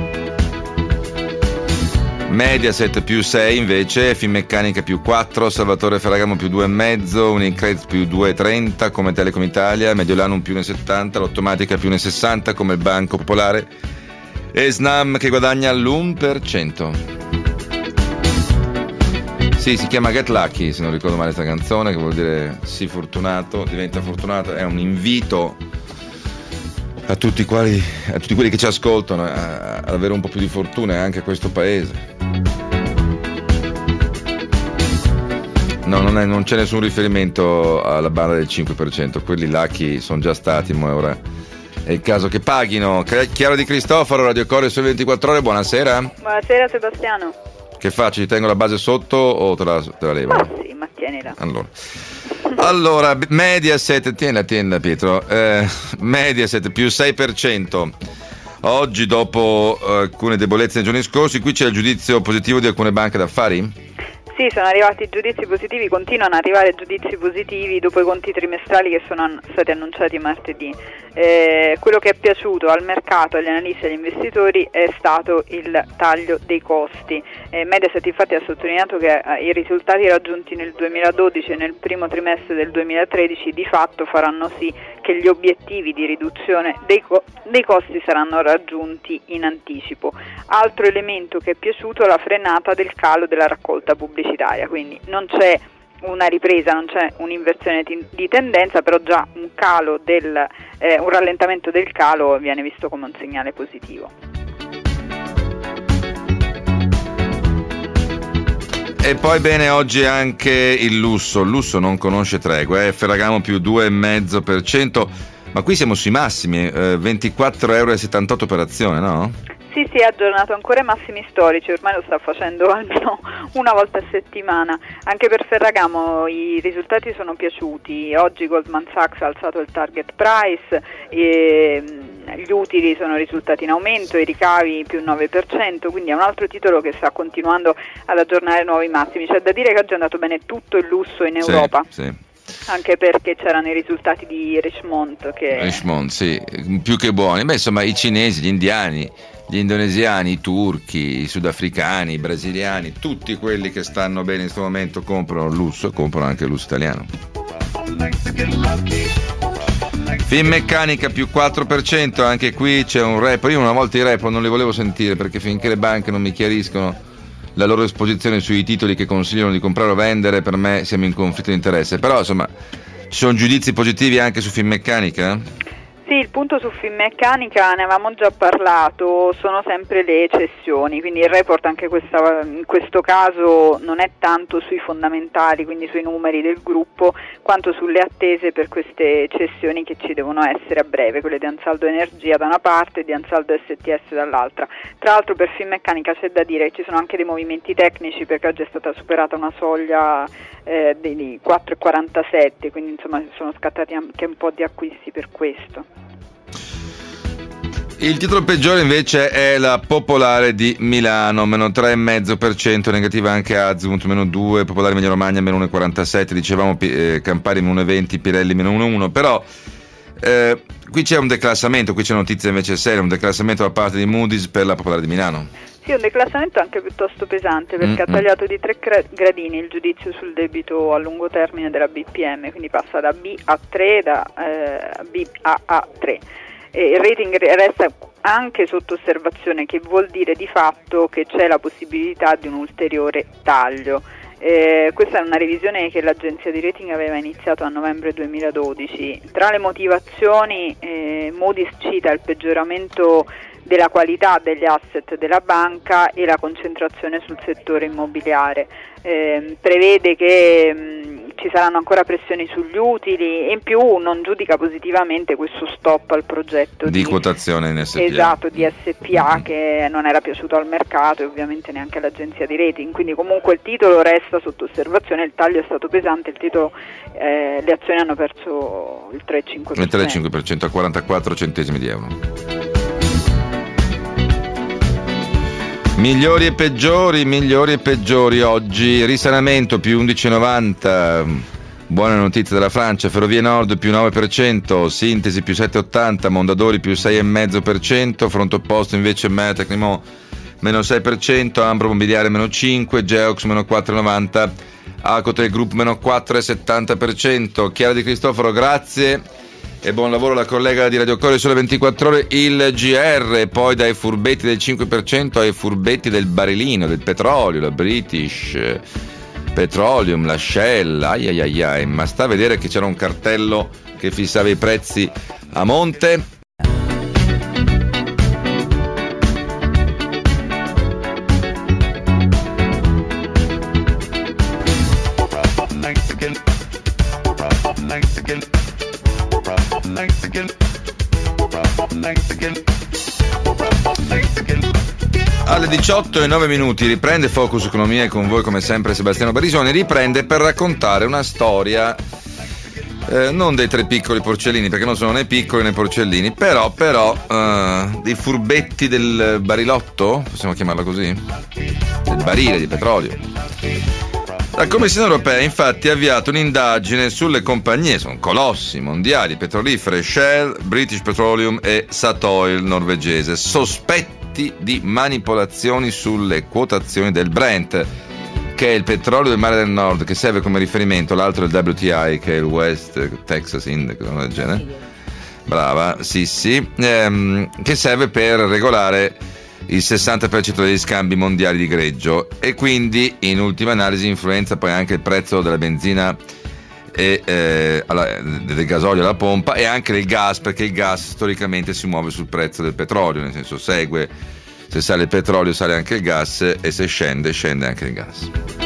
Mediaset più sei invece, Finmeccanica più quattro, Salvatore Ferragamo più due virgola cinque, Unicredit più due virgola trenta come Telecom Italia, Mediolanum più uno virgola settanta, l'Automatica più uno virgola sessanta come il Banco Popolare e Snam che guadagna l'uno per cento. Sì, si chiama Get Lucky, se non ricordo male sta canzone, che vuol dire sii fortunato, diventa fortunato, è un invito a tutti, quali, a tutti quelli che ci ascoltano a, ad avere un po' più di fortuna anche a questo paese. No, non, è, non c'è nessun riferimento alla banda del cinque per cento, quelli Lucky sono già stati, ma ora è il caso che paghino. Chiaro Di Cristofaro, Radio Core su ventiquattro ore, buonasera. Buonasera Sebastiano. Che faccio? Ti tengo la base sotto o te la, te la levo? Ma sì, ma tienila. Allora, allora Mediaset, tienila, tienila Pietro, eh, Mediaset più sei per cento. Oggi, dopo eh, alcune debolezze nei giorni scorsi, qui c'è il giudizio positivo di alcune banche d'affari? Sì, sono arrivati giudizi positivi, continuano ad arrivare giudizi positivi dopo i conti trimestrali che sono an- stati annunciati martedì. Eh, quello che è piaciuto al mercato, agli analisti e agli investitori è stato il taglio dei costi. Eh, Mediaset infatti ha sottolineato che eh, i risultati raggiunti nel duemiladodici e nel primo trimestre del duemilatredici di fatto faranno sì che gli obiettivi di riduzione dei, co- dei costi saranno raggiunti in anticipo. Altro elemento che è piaciuto è la frenata del calo della raccolta pubblicitaria, quindi non c'è una ripresa, non c'è un'inversione di, di tendenza, però già un calo del, eh, un rallentamento del calo viene visto come un segnale positivo. E poi bene, oggi anche il lusso, il lusso non conosce tregue, eh? Ferragamo più due virgola cinque per cento, ma qui siamo sui massimi, eh, ventiquattro virgola settantotto euro per azione, no? Sì, sì, ha aggiornato ancora i massimi storici, ormai lo sta facendo almeno una volta a settimana. Anche per Ferragamo i risultati sono piaciuti, oggi Goldman Sachs ha alzato il target price, e gli utili sono risultati in aumento, i ricavi più nove per cento, quindi è un altro titolo che sta continuando ad aggiornare nuovi massimi. C'è da dire che oggi è andato bene tutto il lusso in Europa. Sì, sì. Anche perché c'erano i risultati di Richemont che... Richemont, sì, più che buoni. Beh, insomma, i cinesi, gli indiani, gli indonesiani, i turchi, i sudafricani, i brasiliani, tutti quelli che stanno bene in questo momento comprano lusso e comprano anche il lusso italiano. Finmeccanica più quattro per cento, anche qui c'è un report. Io una volta i report non li volevo sentire perché finché le banche non mi chiariscono la loro esposizione sui titoli che consigliano di comprare o vendere, per me siamo in conflitto di interesse. Però insomma, ci sono giudizi positivi anche su Finmeccanica? Sì, il punto su Finmeccanica ne avevamo già parlato, sono sempre le cessioni, quindi il report anche questa, in questo caso non è tanto sui fondamentali, quindi sui numeri del gruppo, quanto sulle attese per queste cessioni che ci devono essere a breve, quelle di Ansaldo Energia da una parte e di Ansaldo S T S dall'altra. Tra l'altro per Finmeccanica c'è da dire che ci sono anche dei movimenti tecnici, perché oggi è stata superata una soglia eh, di quattro virgola quarantasette, quindi insomma sono scattati anche un po' di acquisti per questo. Il titolo peggiore invece è la Popolare di Milano, meno tre virgola cinque per cento, negativa anche Azimut, meno due, Popolare Emilia Romagna, meno uno virgola quarantasette, dicevamo eh, Campari, meno uno virgola venti, Pirelli, meno uno virgola uno, però eh, qui c'è un declassamento, qui c'è notizia invece seria, un declassamento da parte di Moody's per la Popolare di Milano. Sì, un declassamento anche piuttosto pesante, perché Mm-hmm. ha tagliato di tre gradini il giudizio sul debito a lungo termine della B P M, quindi passa da B a tre, da eh, B a A tre. E il rating resta anche sotto osservazione, che vuol dire di fatto che c'è la possibilità di un ulteriore taglio. Eh, questa è una revisione che l'agenzia di rating aveva iniziato a novembre duemiladodici. Tra le motivazioni eh, Moody's cita il peggioramento della qualità degli asset della banca e la concentrazione sul settore immobiliare. Eh, prevede che mh, ci saranno ancora pressioni sugli utili e in più non giudica positivamente questo stop al progetto di, di quotazione in S P A. Esatto, di S P A, mm-hmm. che non era piaciuto al mercato e ovviamente neanche all'agenzia di rating, quindi comunque il titolo resta sotto osservazione, il taglio è stato pesante, il titolo, eh, le azioni hanno perso il tre virgola cinque per cento. Il tre virgola cinque per cento a quarantaquattro centesimi di euro. Migliori e peggiori, migliori e peggiori oggi. Risanamento più undici virgola novanta, buone notizie dalla Francia. Ferrovie Nord più nove per cento, Sintesi più sette virgola ottanta, Mondadori più sei virgola cinque per cento, fronte opposto invece Meta Tecnimont meno sei per cento, Ambro Mobiliare meno cinque, Geox meno quattro virgola novanta, Acotel Group meno quattro virgola settanta per cento. Chiara Di Cristoforo, grazie. E buon lavoro alla collega di Radio Corriere Sole ventiquattro Ore, il G R, poi dai furbetti del cinque per cento ai furbetti del barilino, del petrolio, la British Petroleum, la Shell, ai ai ai ai, ma sta a vedere che c'era un cartello che fissava i prezzi a monte. Alle diciotto e nove minuti riprende Focus Economia e con voi come sempre Sebastiano Barisoni. Riprende per raccontare una storia eh, non dei tre piccoli porcellini, perché non sono né piccoli né porcellini, però però eh, dei furbetti del barilotto, possiamo chiamarla così, del barile di petrolio. La Commissione Europea infatti ha avviato un'indagine sulle compagnie, sono colossi mondiali petrolifere, Shell, British Petroleum e Statoil norvegese, sospetti di manipolazioni sulle quotazioni del Brent, che è il petrolio del mare del nord, che serve come riferimento, l'altro è il W T I, che è il West Texas Index, una del genere. Brava, sì sì, ehm, che serve per regolare il sessanta per cento degli scambi mondiali di greggio, e quindi in ultima analisi influenza poi anche il prezzo della benzina e eh, alla, del gasolio alla pompa, e anche del gas, perché il gas storicamente si muove sul prezzo del petrolio, nel senso segue, se sale il petrolio sale anche il gas, e se scende scende anche il gas.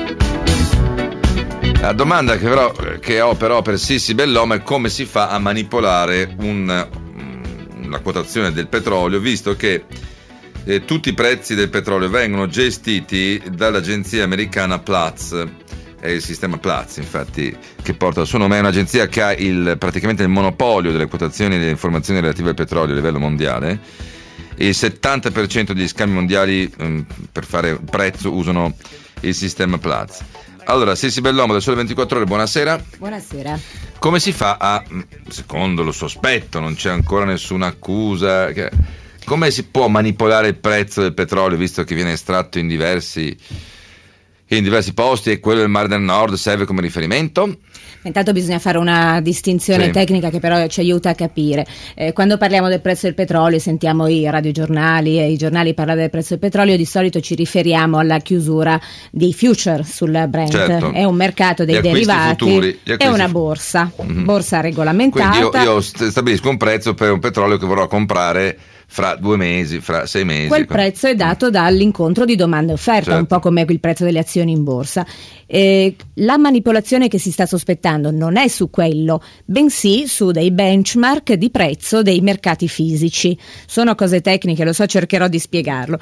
La domanda che, però, che ho però per Sissi Bellomo è come si fa a manipolare un, la quotazione del petrolio, visto che eh, tutti i prezzi del petrolio vengono gestiti dall'agenzia americana Platts. È il sistema Platts, infatti, che porta il suo nome. È un'agenzia che ha il, praticamente il monopolio delle quotazioni e delle informazioni relative al petrolio a livello mondiale. Il settanta per cento degli scambi mondiali um, per fare prezzo usano il sistema Platts. Allora, Sissi Bellomo del Sole ventiquattro Ore, buonasera. Buonasera. Come si fa a, secondo lo sospetto, non c'è ancora nessuna accusa, che, come si può manipolare il prezzo del petrolio, visto che viene estratto in diversi, in diversi posti, e quello del Mare del Nord serve come riferimento? Intanto bisogna fare una distinzione sì. tecnica che però ci aiuta a capire. Eh, quando parliamo del prezzo del petrolio, sentiamo i radiogiornali e i giornali parlare del prezzo del petrolio, di solito ci riferiamo alla chiusura dei future sul Brent. Certo. È un mercato dei derivati, futuri, è una borsa, mm-hmm. borsa regolamentata. Quindi io, io stabilisco un prezzo per un petrolio che vorrò comprare fra due mesi, fra sei mesi. Quel prezzo è dato dall'incontro di domanda e offerta, certo. un po' come il prezzo delle azioni in borsa. Eh, la manipolazione che si sta sospettando non è su quello, bensì su dei benchmark di prezzo dei mercati fisici. Sono cose tecniche, lo so, cercherò di spiegarlo.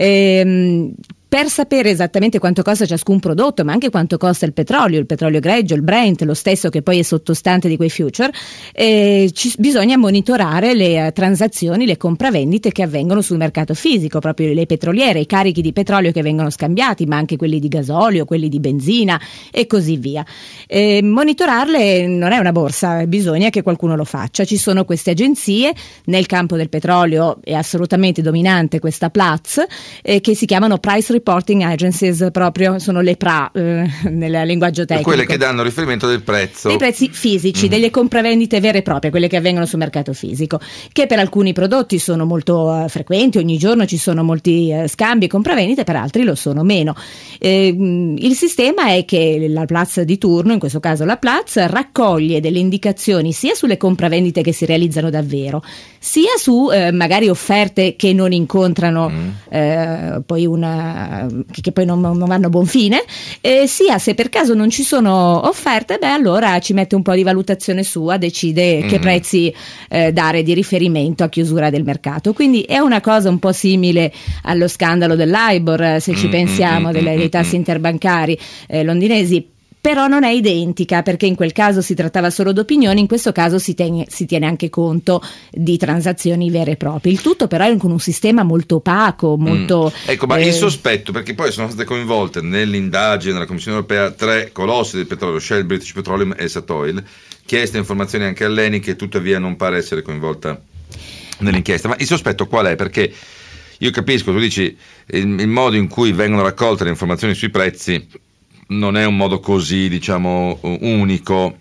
Ehm, Per sapere esattamente quanto costa ciascun prodotto, ma anche quanto costa il petrolio, il petrolio greggio, il Brent, lo stesso che poi è sottostante di quei future, eh, ci, bisogna monitorare le uh, transazioni, le compravendite che avvengono sul mercato fisico, proprio le petroliere, i carichi di petrolio che vengono scambiati, ma anche quelli di gasolio, quelli di benzina e così via. Eh, monitorarle non è una borsa, bisogna che qualcuno lo faccia. Ci sono queste agenzie, nel campo del petrolio è assolutamente dominante questa Platts, eh, che si chiamano Price Reporting Agencies, proprio sono le P R A eh, nel linguaggio tecnico. Quelle che danno riferimento del prezzo. Dei prezzi fisici, mm. delle compravendite vere e proprie, quelle che avvengono sul mercato fisico, che per alcuni prodotti sono molto uh, frequenti, ogni giorno ci sono molti uh, scambi e compravendite, per altri lo sono meno. Eh, il sistema è che la Platts di turno, in questo caso la Platts, raccoglie delle indicazioni sia sulle compravendite che si realizzano davvero, sia su eh, magari offerte che non incontrano mm. eh, poi una che poi non, non vanno a buon fine, eh, sia se per caso non ci sono offerte, beh allora ci mette un po' di valutazione sua, decide mm-hmm. che prezzi eh, dare di riferimento a chiusura del mercato. Quindi è una cosa un po' simile allo scandalo dell'Ibor, se ci mm-hmm. pensiamo, delle, dei tassi interbancari eh, londinesi. Però non è identica, perché in quel caso si trattava solo d'opinioni, in questo caso si, ten- si tiene anche conto di transazioni vere e proprie. Il tutto però è con un sistema molto opaco, molto... Mm. Ecco, ma eh... il sospetto, perché poi sono state coinvolte nell'indagine della Commissione Europea tre colossi del petrolio, Shell, British Petroleum e Statoil, chieste informazioni anche all'Eni, che tuttavia non pare essere coinvolta nell'inchiesta. Ma il sospetto qual è? Perché io capisco, tu dici, il, il modo in cui vengono raccolte le informazioni sui prezzi non è un modo così, diciamo, unico,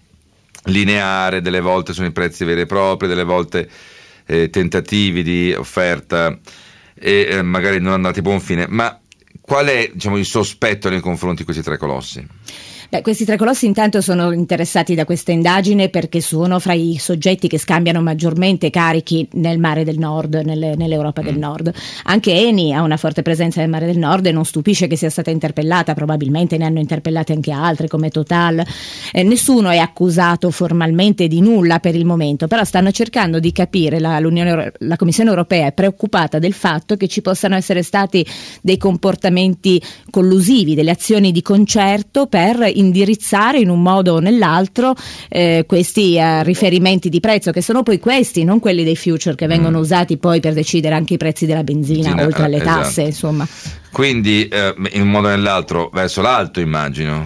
lineare, delle volte sono i prezzi veri e propri, delle volte eh, tentativi di offerta e eh, magari non andati a buon fine, ma qual è, diciamo, il sospetto nei confronti di questi tre colossi? Beh, questi tre colossi intanto sono interessati da questa indagine perché sono fra i soggetti che scambiano maggiormente carichi nel Mare del Nord, nelle, nell'Europa mm. del Nord. Anche Eni ha una forte presenza nel Mare del Nord e non stupisce che sia stata interpellata, probabilmente ne hanno interpellate anche altre come Total. Eh, nessuno è accusato formalmente di nulla per il momento, però stanno cercando di capire, la, l'Unione, la Commissione Europea è preoccupata del fatto che ci possano essere stati dei comportamenti collusivi, delle azioni di concerto per indirizzare in un modo o nell'altro eh, questi eh, riferimenti di prezzo, che sono poi questi, non quelli dei future che vengono mm. usati poi per decidere anche i prezzi della benzina, benzina oltre alle eh, tasse, esatto. insomma. Quindi eh, in un modo o nell'altro verso l'alto, immagino.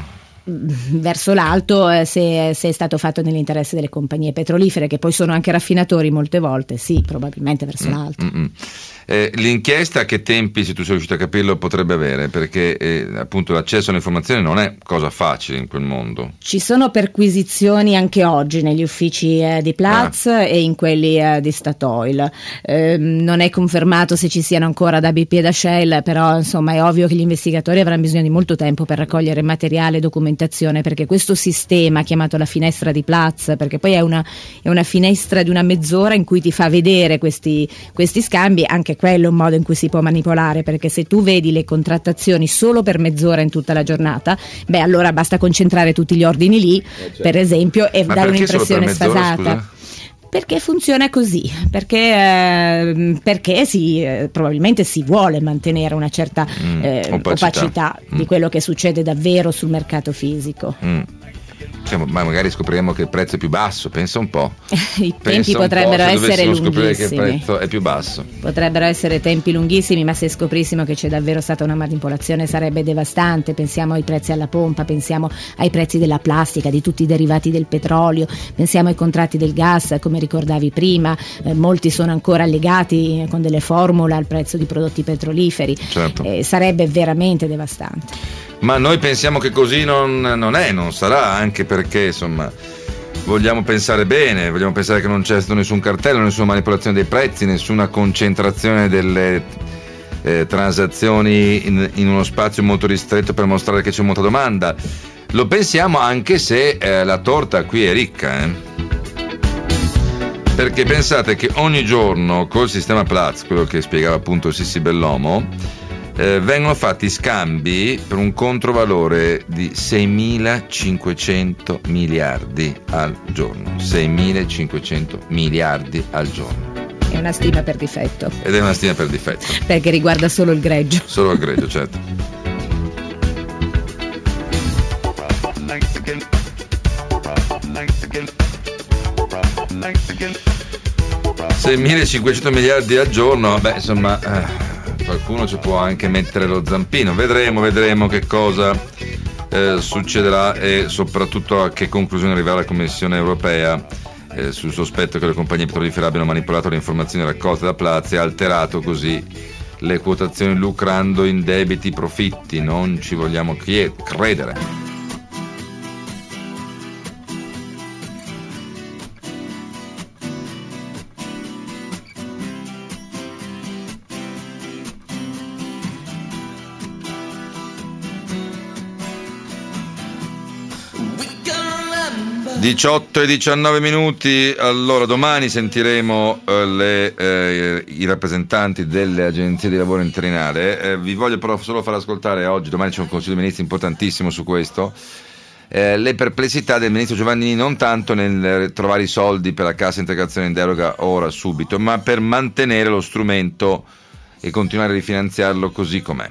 verso l'alto, eh, se, se è stato fatto nell'interesse delle compagnie petrolifere, che poi sono anche raffinatori molte volte, sì, probabilmente verso mm, l'alto. Mm-mm. Eh, l'inchiesta a che tempi, se tu sei riuscito a capirlo, potrebbe avere? Perché eh, appunto l'accesso all'informazione non è cosa facile in quel mondo. Ci sono perquisizioni anche oggi negli uffici eh, di Platts ah. e in quelli eh, di Statoil. Eh, non è confermato se ci siano ancora da B P e da Shell, però insomma è ovvio che gli investigatori avranno bisogno di molto tempo per raccogliere materiale e documentazione, perché questo sistema chiamato la finestra di Platts, perché poi è una, è una finestra di una mezz'ora in cui ti fa vedere questi, questi scambi, anche quello è un modo in cui si può manipolare, perché se tu vedi le contrattazioni solo per mezz'ora in tutta la giornata, beh allora basta concentrare tutti gli ordini lì, eh, certo. per esempio, e Ma dare perché un'impressione solo per mezz'ora, sfasata. Scusa? Perché funziona così, perché, eh, perché si, eh, probabilmente si vuole mantenere una certa mm, eh, opacità, opacità mm. di quello che succede davvero sul mercato fisico. Mm. Cioè, ma magari scopriremo che il prezzo è più basso, pensa un po'. I pensa tempi potrebbero essere lunghissimi. Scoprire che il prezzo è più basso. Potrebbero essere tempi lunghissimi, ma se scoprissimo che c'è davvero stata una manipolazione sarebbe devastante. Pensiamo ai prezzi alla pompa, pensiamo ai prezzi della plastica, di tutti i derivati del petrolio, pensiamo ai contratti del gas, come ricordavi prima, eh, molti sono ancora legati con delle formule al prezzo di prodotti petroliferi. Certo. Eh, sarebbe veramente devastante. Ma noi pensiamo che così non, non è, non sarà, anche perché insomma vogliamo pensare bene, vogliamo pensare che non c'è stato nessun cartello, nessuna manipolazione dei prezzi, nessuna concentrazione delle eh, transazioni in, in uno spazio molto ristretto per mostrare che c'è molta domanda. Lo pensiamo anche se eh, la torta qui è ricca, eh? Perché pensate che ogni giorno col sistema Platts, quello che spiegava appunto Sissi Bellomo, Eh, vengono fatti scambi per un controvalore di seimilacinquecento miliardi al giorno. seimilacinquecento miliardi al giorno. È una stima per difetto. Ed è una stima per difetto. Perché riguarda solo il greggio. Solo il greggio, certo. seimilacinquecento miliardi al giorno, beh insomma... Eh. Qualcuno ci può anche mettere lo zampino, vedremo, vedremo che cosa eh, succederà e soprattutto a che conclusione arriverà la Commissione europea eh, sul sospetto che le compagnie petrolifere abbiano manipolato le informazioni raccolte da Platts e alterato così le quotazioni lucrando in debiti profitti. Non ci vogliamo credere. diciotto e diciannove minuti, allora domani sentiremo eh, le, eh, i rappresentanti delle agenzie di lavoro interinale, eh, vi voglio però solo far ascoltare oggi, domani c'è un Consiglio dei Ministri importantissimo su questo, eh, le perplessità del Ministro Giovannini non tanto nel trovare i soldi per la cassa integrazione in deroga ora subito, ma per mantenere lo strumento e continuare a rifinanziarlo così com'è.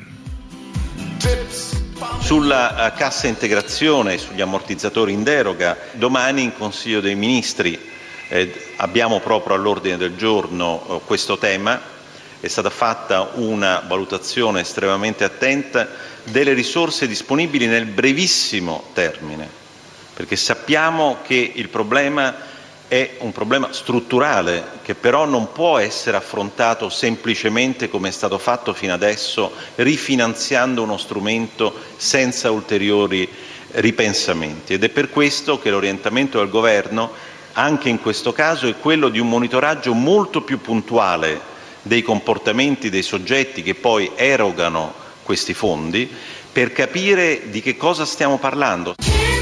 Sulla uh, cassa integrazione e sugli ammortizzatori in deroga, domani in Consiglio dei Ministri eh, abbiamo proprio all'ordine del giorno uh, questo tema. È stata fatta una valutazione estremamente attenta delle risorse disponibili nel brevissimo termine, perché sappiamo che il problema è un problema strutturale che però non può essere affrontato semplicemente come è stato fatto fino adesso, rifinanziando uno strumento senza ulteriori ripensamenti. Ed è per questo che l'orientamento del Governo, anche in questo caso, è quello di un monitoraggio molto più puntuale dei comportamenti dei soggetti che poi erogano questi fondi, per capire di che cosa stiamo parlando.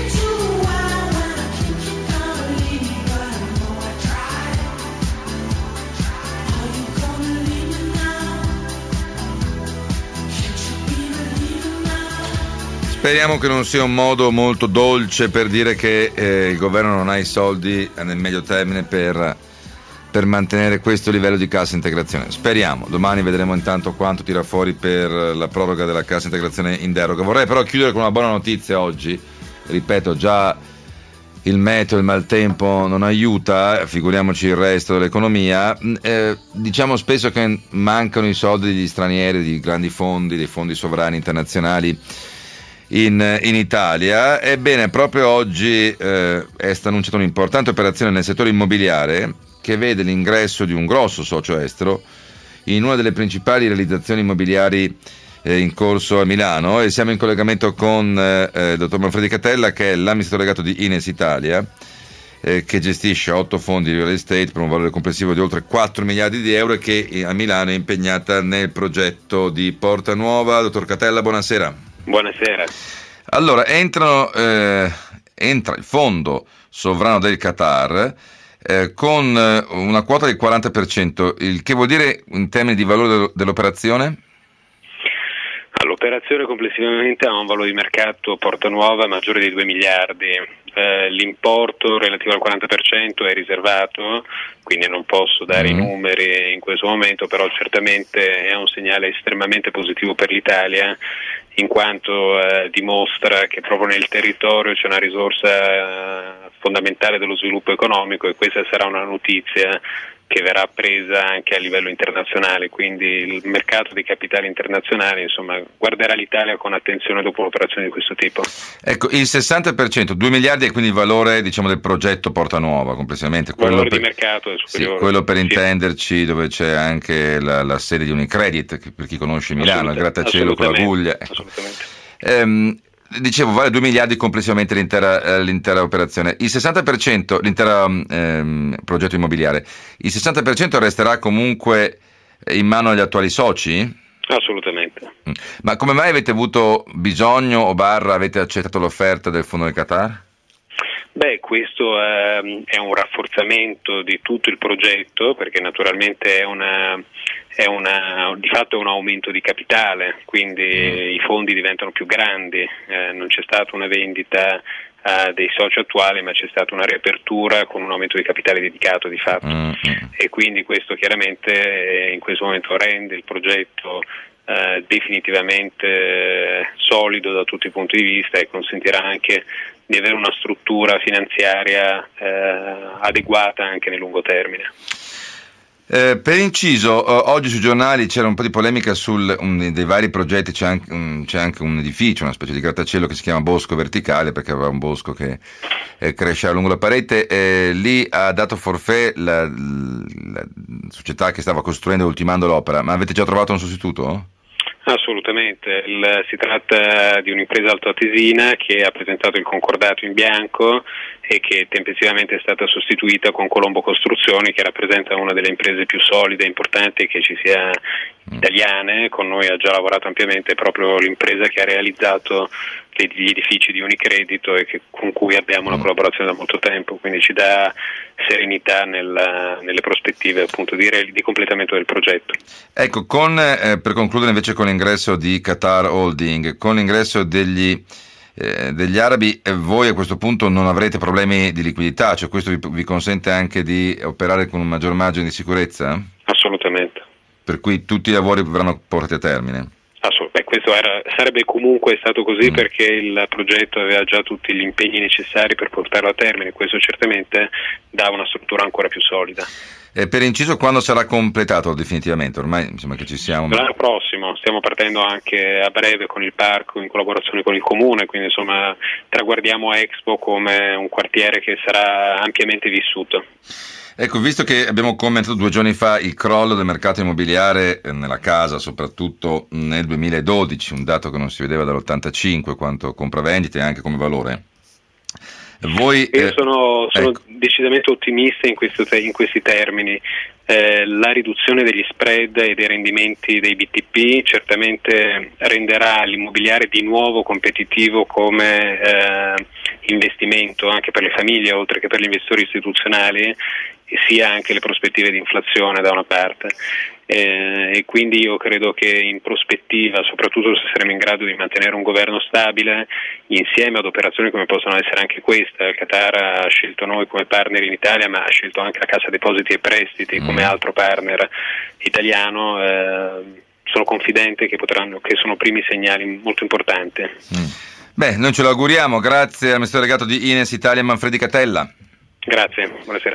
Speriamo che non sia un modo molto dolce per dire che eh, il governo non ha i soldi nel medio termine per, per mantenere questo livello di cassa integrazione. Speriamo, domani vedremo intanto quanto tira fuori per la proroga della cassa integrazione in deroga. Vorrei però chiudere con una buona notizia oggi, ripeto, già il meteo, il maltempo non aiuta, figuriamoci il resto dell'economia. Eh, diciamo spesso che mancano i soldi degli stranieri, di grandi fondi, dei fondi sovrani internazionali in, in Italia. Ebbene, proprio oggi eh, è stata annunciata un'importante operazione nel settore immobiliare che vede l'ingresso di un grosso socio estero in una delle principali realizzazioni immobiliari eh, in corso a Milano, e siamo in collegamento con eh, il dottor Manfredi Catella, che è l'amministratore delegato di Ines Italia, eh, che gestisce otto fondi di real estate per un valore complessivo di oltre quattro miliardi di euro e che a Milano è impegnata nel progetto di Porta Nuova. Dottor Catella, buonasera. Buonasera. Allora, entrano, eh, entra il fondo sovrano del Qatar eh, con una quota del quaranta per cento, il che vuol dire in termini di valore dell'operazione? L'operazione complessivamente ha un valore di mercato Porta Nuova maggiore di due miliardi. Eh, l'importo relativo al quaranta per cento è riservato, quindi non posso dare mm. i numeri in questo momento, però certamente è un segnale estremamente positivo per l'Italia, in quanto eh, dimostra che proprio nel territorio c'è una risorsa eh, fondamentale dello sviluppo economico, e questa sarà una notizia che verrà presa anche a livello internazionale, quindi il mercato dei capitali internazionali insomma guarderà l'Italia con attenzione dopo un'operazione di questo tipo. Ecco, il sessanta per cento, due miliardi, è quindi il valore, diciamo, del progetto Porta Nuova complessivamente. Il valore per, di mercato è superiore. Sì, quello per sì. intenderci, dove c'è anche la, la sede di Unicredit, che per chi conosce Milano, il grattacielo con la Guglia. Assolutamente. Ehm, Dicevo, vale due miliardi complessivamente l'intera, l'intera operazione. Il sessanta per cento, l'intero ehm, progetto immobiliare, il sessanta per cento resterà comunque in mano agli attuali soci? Assolutamente. Ma come mai avete avuto bisogno o barra avete accettato l'offerta del Fondo del Qatar? Beh, questo è, è un rafforzamento di tutto il progetto, perché naturalmente è una... È una, di fatto è un aumento di capitale, quindi mm. i fondi diventano più grandi, eh, non c'è stata una vendita eh, dei soci attuali, ma c'è stata una riapertura con un aumento di capitale dedicato di fatto, mm. e quindi questo chiaramente eh, in questo momento rende il progetto eh, definitivamente eh, solido da tutti i punti di vista, e consentirà anche di avere una struttura finanziaria eh, adeguata anche nel lungo termine. Eh, per inciso, eh, oggi sui giornali c'era un po' di polemica sul um, dei vari progetti, c'è anche, um, c'è anche un edificio, una specie di grattacielo che si chiama Bosco Verticale, perché aveva un bosco che eh, cresceva lungo la parete, eh, lì ha dato forfait la, la società che stava costruendo e ultimando l'opera, ma avete già trovato un sostituto? Assolutamente, il, si tratta di un'impresa altoatesina che ha presentato il concordato in bianco e che tempestivamente è stata sostituita con Colombo Costruzioni, che rappresenta una delle imprese più solide e importanti che ci sia italiane. Con noi ha già lavorato ampiamente, proprio l'impresa che ha realizzato gli edifici di Unicredito e che, con cui abbiamo una collaborazione da molto tempo, quindi ci dà serenità nella, nelle prospettive appunto di, di completamento del progetto. Ecco, con, eh, per concludere invece con l'ingresso di Qatar Holding, con l'ingresso degli Eh, degli arabi, eh, voi a questo punto non avrete problemi di liquidità, cioè questo vi, vi consente anche di operare con un maggior margine di sicurezza? Assolutamente. Per cui tutti i lavori verranno portati a termine? Assolutamente. Questo era, sarebbe comunque stato così mm. perché il progetto aveva già tutti gli impegni necessari per portarlo a termine, questo certamente dà una struttura ancora più solida. E per inciso, quando sarà completato definitivamente? Ormai insomma che ci siamo. L'anno prossimo, stiamo partendo anche a breve con il parco in collaborazione con il comune, quindi insomma traguardiamo Expo come un quartiere che sarà ampiamente vissuto. Ecco, visto che abbiamo commentato due giorni fa il crollo del mercato immobiliare nella casa, soprattutto nel duemiladodici, un dato che non si vedeva dall'ottantacinque quanto compravendite e anche come valore. Voi, Io eh, sono, sono ecco. decisamente ottimista in, questo te- in questi termini. Eh, la riduzione degli spread e dei rendimenti dei B T P certamente renderà l'immobiliare di nuovo competitivo come eh, investimento anche per le famiglie, oltre che per gli investitori istituzionali, sia anche le prospettive di inflazione da una parte. Eh, e quindi io credo che in prospettiva, soprattutto se saremo in grado di mantenere un governo stabile, insieme ad operazioni come possono essere anche questa, il Qatar ha scelto noi come partner in Italia, ma ha scelto anche la Cassa Depositi e Prestiti mm. come altro partner italiano, eh, sono confidente che potranno, che sono primi segnali molto importanti. Mm. Beh, noi ce lo auguriamo, grazie al amministratore delegato di Ines Italia Manfredi Catella. Grazie, buonasera.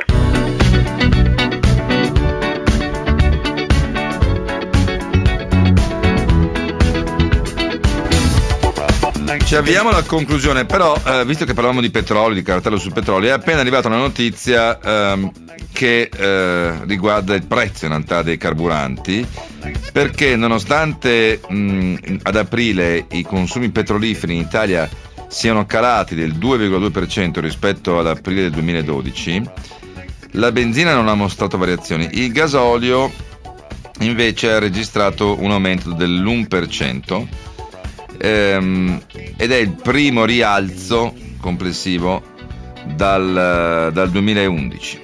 Ci avviamo alla conclusione, però eh, visto che parlavamo di petrolio, di cartello sul petrolio, è appena arrivata una notizia ehm, che eh, riguarda il prezzo in realtà dei carburanti, perché nonostante mh, ad aprile i consumi petroliferi in Italia siano calati del due virgola due per cento rispetto ad aprile del duemiladodici, la benzina non ha mostrato variazioni, il gasolio invece ha registrato un aumento dell'uno per cento ehm, ed è il primo rialzo complessivo dal, dal duemilaundici.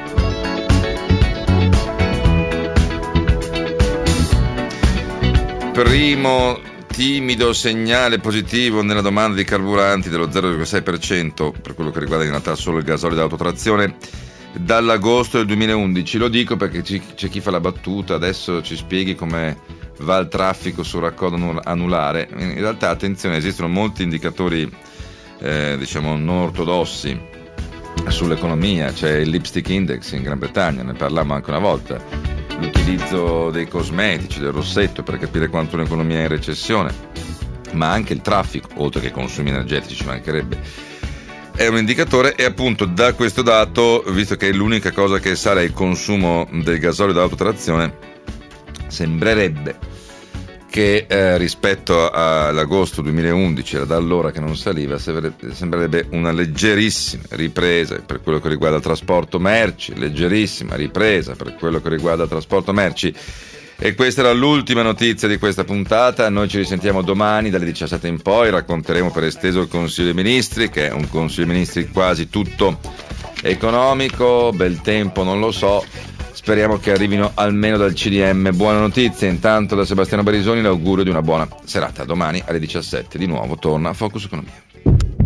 Primo timido segnale positivo nella domanda di carburanti dello zero virgola sei per cento per quello che riguarda in realtà solo il gasolio dell'autotrazione dall'agosto del duemilaundici. Lo dico perché c'è chi fa la battuta, adesso ci spieghi come va il traffico sul raccordo anulare. In realtà, attenzione, esistono molti indicatori eh, diciamo non ortodossi sull'economia. C'è il lipstick index in Gran Bretagna, ne parlammo anche una volta, l'utilizzo dei cosmetici, del rossetto, per capire quanto un'economia è in recessione, ma anche il traffico, oltre che i consumi energetici, ci mancherebbe, è un indicatore. E appunto da questo dato, visto che è l'unica cosa che sale il consumo del gasolio dell'autotrazione, sembrerebbe che eh, rispetto all'agosto duemilaundici, era da allora che non saliva, sembrerebbe una leggerissima ripresa per quello che riguarda il trasporto merci, leggerissima ripresa per quello che riguarda il trasporto merci. E questa era l'ultima notizia di questa puntata. Noi ci risentiamo domani dalle diciassette in poi, racconteremo per esteso il Consiglio dei Ministri, che è un Consiglio dei Ministri quasi tutto economico, bel tempo non lo so, speriamo che arrivino almeno dal C D M buone notizie. Intanto da Sebastiano Barisoni l'augurio di una buona serata. Domani alle diciassette di nuovo torna Focus Economia.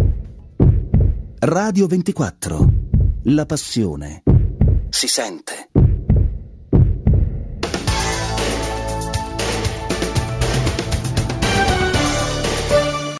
Radio ventiquattro, la passione si sente.